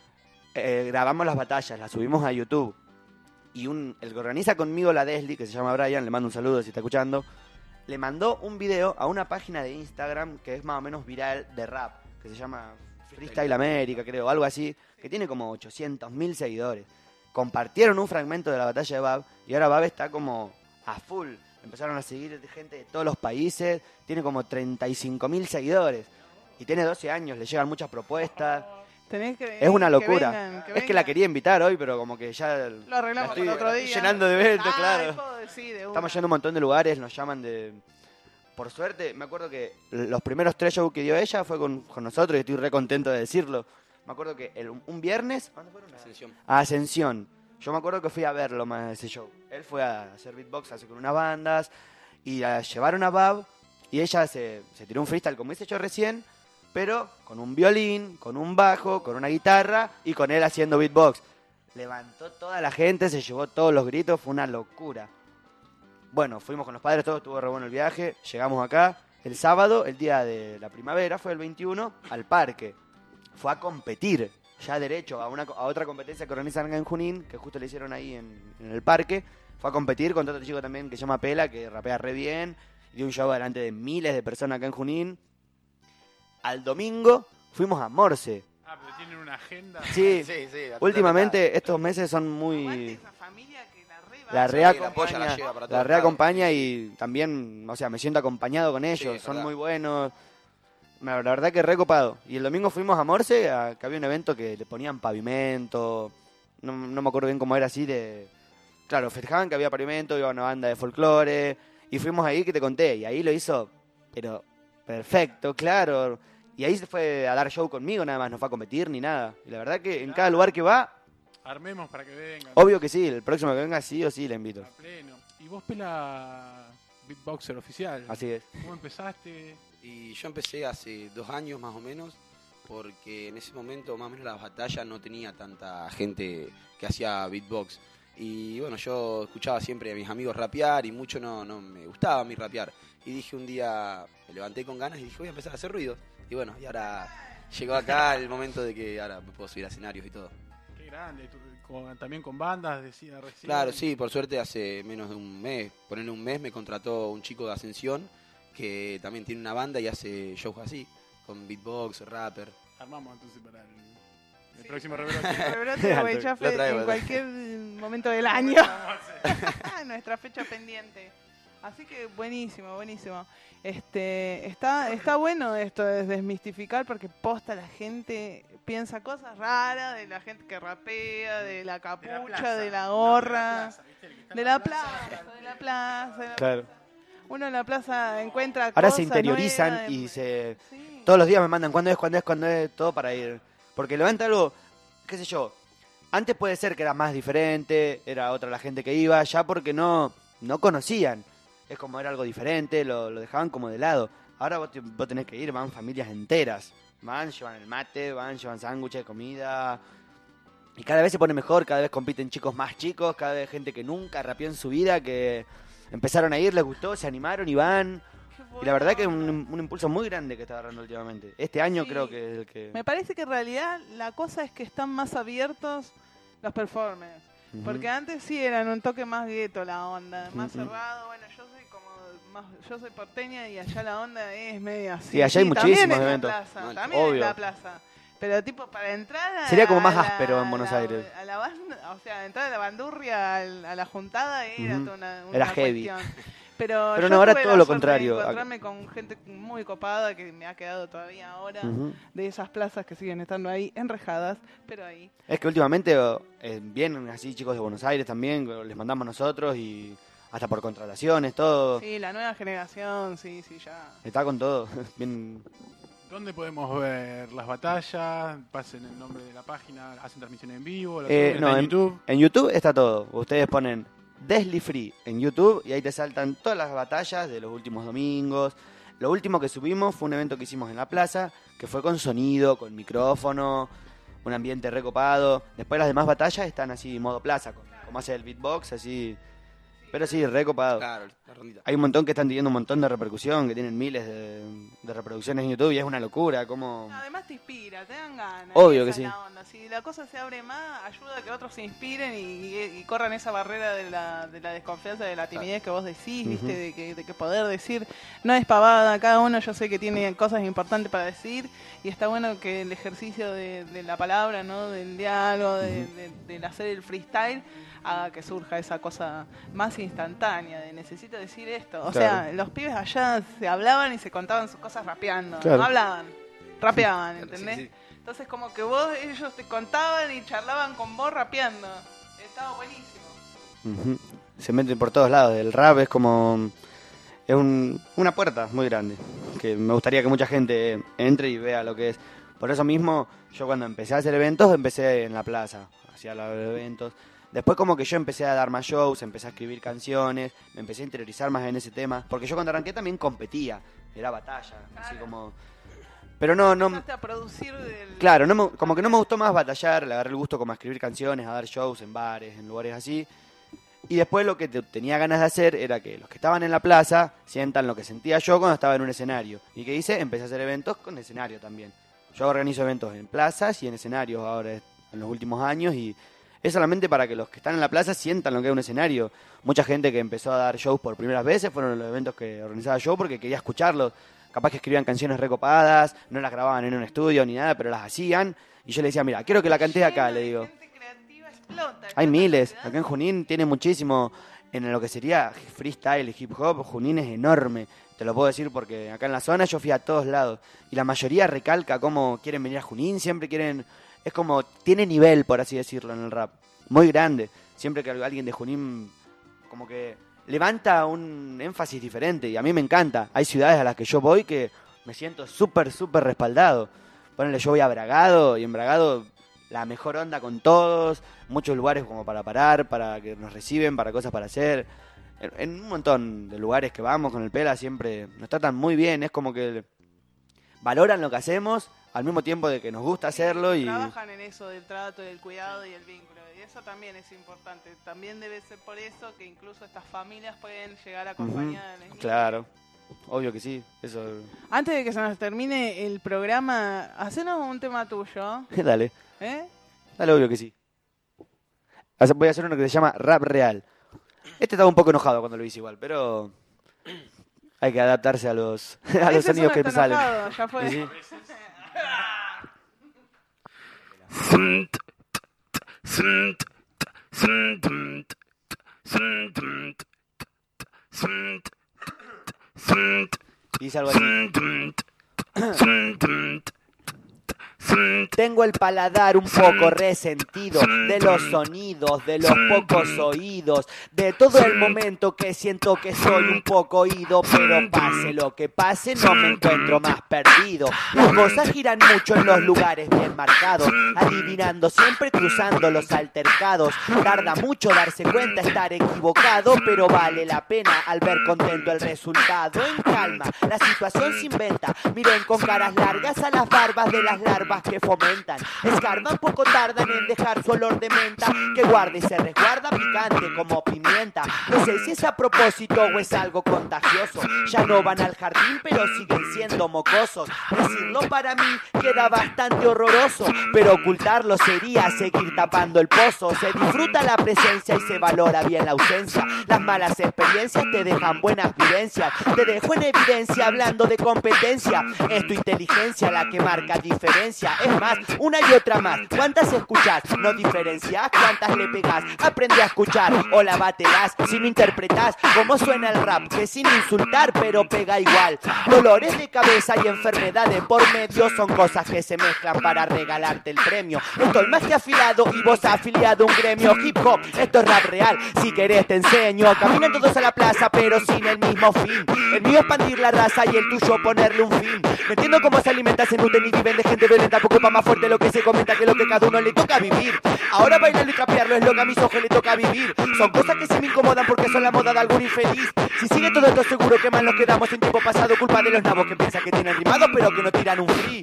grabamos las batallas, las subimos a YouTube. Y el que organiza conmigo la Desli, que se llama Brian, le mando un saludo si está escuchando, le mandó un video a una página de Instagram que es más o menos viral de rap, que se llama Freestyle América, creo, algo así, que tiene como 800.000 seguidores. Compartieron un fragmento de la batalla de Bab y ahora Bab está como a full. Empezaron a seguir gente de todos los países, tiene como 35.000 seguidores y tiene 12 años, le llegan muchas propuestas. Es una locura. Es que la quería invitar hoy, pero como que ya lo arreglamos el otro día. Llenando de eventos, claro. Sí, Estamos yendo a un montón de lugares, nos llaman de... Por suerte, me acuerdo que los primeros 3 shows que dio ella fue con nosotros y estoy re contento de decirlo. Me acuerdo que un viernes... ¿Dónde fueron? A Ascensión. Yo me acuerdo que fui a verlo más a ese show. Él fue a hacer beatbox así con unas bandas y la llevaron a Bab y ella se tiró un freestyle como hice yo recién, pero con un violín, con un bajo, con una guitarra y con él haciendo beatbox. Levantó toda la gente, se llevó todos los gritos, fue una locura. Bueno, fuimos con los padres, todo estuvo re bueno el viaje, llegamos acá. El sábado, el día de la primavera, fue el 21, al parque. Fue a competir, ya derecho, a otra competencia que organizan acá en Junín, que justo le hicieron ahí en el parque. Fue a competir con otro chico también que se llama Pela, que rapea re bien. Dio un show delante de miles de personas acá en Junín. Al domingo fuimos a Morse. Ah, pero tienen una agenda. Sí, últimamente estos meses son muy... La reacompaña y también, o sea, me siento acompañado con ellos, Sí, son verdad. muy buenos. La verdad que recopado. Y el domingo fuimos a Morse, que había un evento que le ponían pavimento, no me acuerdo bien cómo era así de... Claro, festejaban que había pavimento, iba una banda de folclore, y fuimos ahí que te conté, y ahí lo hizo, pero perfecto, claro. Y ahí se fue a dar show conmigo nada más, no fue a competir ni nada. Y la verdad que en cada lugar que va, Armemos para que vengan. obvio que sí, el próximo que venga sí o sí le invito. A pleno. Y vos, Pela, beatboxer oficial. Así es. ¿Cómo empezaste? Y yo empecé hace 2 años más o menos, porque en ese momento más o menos las batallas no tenía tanta gente que hacía beatbox. Y bueno, yo escuchaba siempre a mis amigos rapear y mucho no me gustaba a mí rapear. Y dije un día, me levanté con ganas y dije voy a empezar a hacer ruido. Y bueno, y ahora llegó acá el momento de que ahora me puedo subir a escenarios y todo. Qué grande. También con bandas, decía recién. Claro, sí, por suerte hace menos de un mes, ponerle un mes, me contrató un chico de Ascensión que también tiene una banda y hace shows así, con beatbox, rapper. Armamos entonces para el próximo rebrote. Rebrote de Huaychafe Lo traigo, en lo cualquier momento del año. Nuestra fecha pendiente. Así que buenísimo, buenísimo. Está bueno esto de desmistificar porque posta la gente piensa cosas raras de la gente que rapea, de la capucha, de la gorra, de la plaza. Claro. Uno en la plaza encuentra Ahora cosas se interiorizan nuevas, y se... Sí. Todos los días me mandan cuándo es, todo para ir. Porque levanta algo, qué sé yo, antes puede ser que era más diferente, era otra la gente que iba, ya porque no conocían. Es como era algo diferente, lo dejaban como de lado. Ahora vos tenés que ir, van familias enteras. Van, llevan el mate, llevan sándwiches, comida. Y cada vez se pone mejor, cada vez compiten chicos más chicos, cada vez gente que nunca rapeó en su vida, que empezaron a ir, les gustó, se animaron y van. Y la verdad que es un impulso muy grande que está agarrando últimamente. Este año Sí. creo que es el que... Me parece que en realidad la cosa es que están más abiertos los performers. Ujú. Porque antes sí eran un toque más gueto la onda, más Ujú. cerrado. Bueno, yo soy porteña y allá la onda es media así. Sí, allá hay también muchísimos en la eventos. plaza, Bueno, también en obvio. la plaza. Pero tipo para entrar a Sería como más la- áspero en Buenos Aires. A la banda, o sea, entrar a la bandurria, a la juntada era Ujú. toda una Era heavy. cuestión. Pero Pero yo no, ahora tuve todo la lo suerte contrario. de encontrarme con gente muy copada que me ha quedado todavía ahora Ujú. de esas plazas que siguen estando ahí enrejadas, pero ahí. Es que últimamente vienen así chicos de Buenos Aires también, les mandamos nosotros y hasta por contrataciones, todo. Sí, la nueva generación, sí, ya. Está con todo. Bien. ¿Dónde podemos ver las batallas? Pasen el nombre de la página, hacen transmisiones en vivo, No, en YouTube. En YouTube está todo. Ustedes ponen Desli Free en YouTube y ahí te saltan todas las batallas de los últimos domingos. Lo último que subimos fue un evento que hicimos en la plaza, que fue con sonido, con micrófono, un ambiente recopado. Después las demás batallas están así modo plaza, como hace el beatbox, así. Pero sí, recopado. Claro, la rondita. Hay un montón que están teniendo un montón de repercusión, que tienen miles de reproducciones en YouTube y es una locura. Como... Además te inspira, te dan ganas. Obvio y que esa sí. es la onda. Si la cosa se abre más, ayuda a que otros se inspiren y corran esa barrera de la desconfianza, de la timidez que vos decís, Ujú. ¿viste? De que poder decir no es pavada. Cada uno yo sé que tiene cosas importantes para decir y está bueno que el ejercicio de la palabra, ¿no? Del diálogo, del hacer el freestyle, haga que surja esa cosa más instantánea de necesito decir esto. O Claro. sea, los pibes allá se hablaban y se contaban sus cosas rapeando. Claro. No hablaban, rapeaban, Claro, ¿entendés? sí, sí. Entonces como que ellos te contaban y charlaban con vos rapeando. Estaba buenísimo. Ujú. Se meten por todos lados. El rap es como... Es una puerta muy grande. Que me gustaría que mucha gente entre y vea lo que es. Por eso mismo, yo cuando empecé a hacer eventos, empecé en la plaza. Hacía los eventos. Después como que yo empecé a dar más shows, empecé a escribir canciones, me empecé a interiorizar más en ese tema. Porque yo cuando arranqué también competía. Era batalla. Así como... Pero no... Empezaste a producir Claro, como que no me gustó más batallar, le agarré el gusto como a escribir canciones, a dar shows en bares, en lugares así. Y después lo que tenía ganas de hacer era que los que estaban en la plaza sientan lo que sentía yo cuando estaba en un escenario. ¿Y qué hice? Empecé a hacer eventos con escenario también. Yo organizo eventos en plazas y en escenarios ahora en los últimos años y es solamente para que los que están en la plaza sientan lo que es un escenario. Mucha gente que empezó a dar shows por primeras veces fueron los eventos que organizaba yo porque quería escucharlos. Capaz que escribían canciones recopadas, no las grababan en un estudio ni nada, pero las hacían. Y yo le decía, mira, quiero que la cantes acá, le digo. Hay miles. Acá en Junín tiene muchísimo en lo que sería freestyle y hip hop. Junín es enorme. Te lo puedo decir porque acá en la zona yo fui a todos lados. Y la mayoría recalca cómo quieren venir a Junín, siempre quieren... Es como, tiene nivel, por así decirlo, en el rap. Muy grande. Siempre que alguien de Junín como que levanta un énfasis diferente. Y a mí me encanta. Hay ciudades a las que yo voy que me siento súper respaldado. Ponele, yo voy a Bragado, y en Bragado la mejor onda con todos, muchos lugares como para parar, para que nos reciben, para cosas para hacer. En un montón de lugares que vamos con el Pela siempre nos tratan muy bien, es como que valoran lo que hacemos al mismo tiempo de que nos gusta hacerlo y trabajan en eso del trato, del cuidado y el vínculo, y eso también es importante. También debe ser por eso que incluso estas familias pueden llegar a acompañar a los niños. claro, obvio que sí, eso. Antes de que se nos termine el programa, hacenos un tema tuyo. Dale, ¿Eh? obvio que sí. Voy a hacer uno que se llama Rap Real. Este estaba un poco enojado cuando lo hice igual, pero hay que adaptarse a los sonidos que te salen. Enojado, ya fue. Sí. Dice algo así. Tengo el paladar un poco resentido de los sonidos, de los pocos oídos, de todo el momento que siento que soy un poco oído, pero pase lo que pase no me encuentro más perdido. Las cosas giran mucho en los lugares bien marcados, adivinando siempre cruzando los altercados. Tarda mucho darse cuenta estar equivocado, pero vale la pena al ver contento el resultado. En calma, la situación se inventa, miren con caras largas a las barbas de las larvas que fomentan. Escarban, poco tardan en dejar su olor de menta, que guarda y se resguarda picante como pimienta. No sé si es a propósito o es algo contagioso. Ya no van al jardín pero siguen siendo mocosos. Decirlo para mí queda bastante horroroso, pero ocultarlo sería seguir tapando el pozo. Se disfruta la presencia y se valora bien la ausencia. Las malas experiencias te dejan buenas vivencias. Te dejo en evidencia hablando de competencia. Es tu inteligencia la que marca diferencia. Es más, una y otra más. ¿Cuántas escuchás? ¿No diferenciás? ¿Cuántas le pegás? Aprende a escuchar o la batelás. Si no interpretás cómo suena el rap, que sin insultar pero pega igual. Dolores de cabeza y enfermedades por medio son cosas que se mezclan para regalarte el premio. Estoy más que afilado y vos afiliado a un gremio. Hip hop, esto es rap real. Si querés te enseño. Caminan todos a la plaza pero sin el mismo fin. El mío expandir la raza y el tuyo ponerle un fin. No entiendo cómo se alimenta, se nutren y viven de gente violenta. Poco pa' más fuerte lo que se comenta que lo que cada uno le toca vivir. Ahora bailarlo y trapearlo es lo que a mis ojos le toca vivir. Son cosas que se me incomodan porque son la moda de algún infeliz. Si sigue todo esto seguro que mal nos quedamos en tiempo pasado. Culpa de los nabos que piensan que tienen rimado pero que no tiran un free.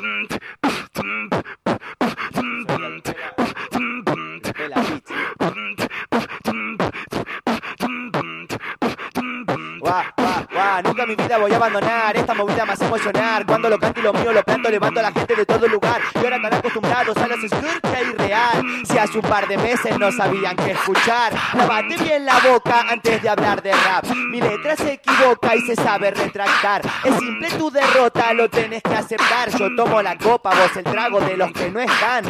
Nunca en mi vida voy a abandonar esta movida más emocionar. Cuando lo canto y lo mío lo planto, levanto a la gente de todo lugar. Y ahora están acostumbrados a los skirts que hay real. Si hace un par de meses no sabían qué escuchar, lavate bien la boca antes de hablar de rap. Mi letra se equivoca y se sabe retractar. Es simple tu derrota, lo tenés que aceptar. Yo tomo la copa, vos el trago de los que no están.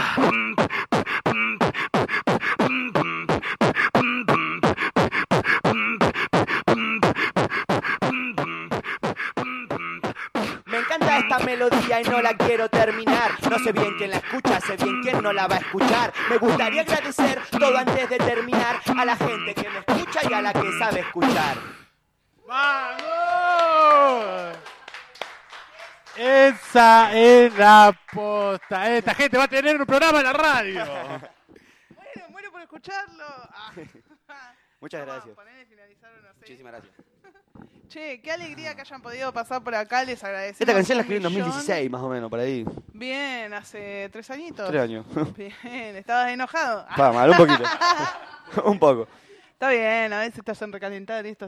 Me encanta esta melodía y no la quiero terminar. No sé bien quién la escucha, sé bien quién no la va a escuchar. Me gustaría agradecer todo antes de terminar a la gente que me escucha y a la que sabe escuchar. ¡Vamos! Esa es la posta. Esta gente va a tener un programa en la radio. Muero por escucharlo. Muchas gracias. Muchísimas gracias. Che, qué alegría que hayan podido pasar por acá, les agradecemos. Esta canción la escribí en 2016, más o menos, por ahí. Bien, hace 3 añitos. 3 años. Bien, ¿estabas enojado? Va mal, un poquito. Un poco. Está bien, a veces estás en recalentar esto.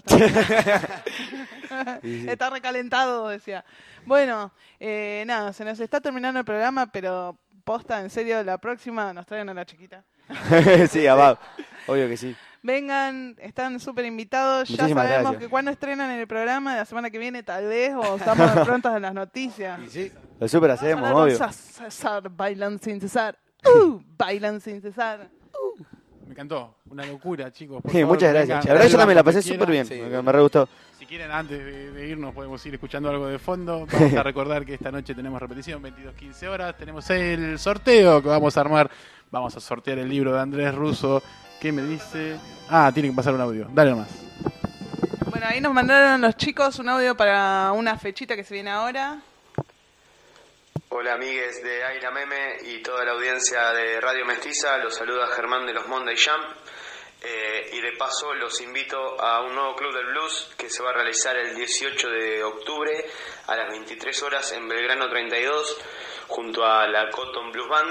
Sí. Está recalentado, decía. Bueno, nada, se nos está terminando el programa, pero posta, en serio, la próxima nos traen a la chiquita. Sí, abajo. Obvio que sí. Vengan, están súper invitados. Muchísimas ya sabemos gracias. que cuando estrenan el programa de la semana que viene, tal vez, o estamos prontos en las noticias. Sí. Lo súper hacemos, Vamos a hablar obvio. con César, bailan sin cesar. Bailan sin cesar. Me encantó. Una locura, chicos. Por Sí, favor, muchas vengan, gracias. La verdad yo también la pasé cuando súper bien. quieran. Me re gustó. Si quieren, antes de irnos, podemos ir escuchando algo de fondo. Vamos a recordar que esta noche tenemos repetición, 22:15 horas. Tenemos el sorteo que vamos a armar. Vamos a sortear el libro de Andrés Russo. ¿Qué me dice? Ah, tiene que pasar un audio. Dale nomás. Bueno, ahí nos mandaron los chicos un audio para una fechita que se viene ahora. Hola amigues de Aira Meme y toda la audiencia de Radio Mestiza, los saluda Germán de los Monday Jam y de paso los invito a un nuevo Club del Blues que se va a realizar el 18 de octubre a las 23 horas en Belgrano 32 junto a la Cotton Blues Band.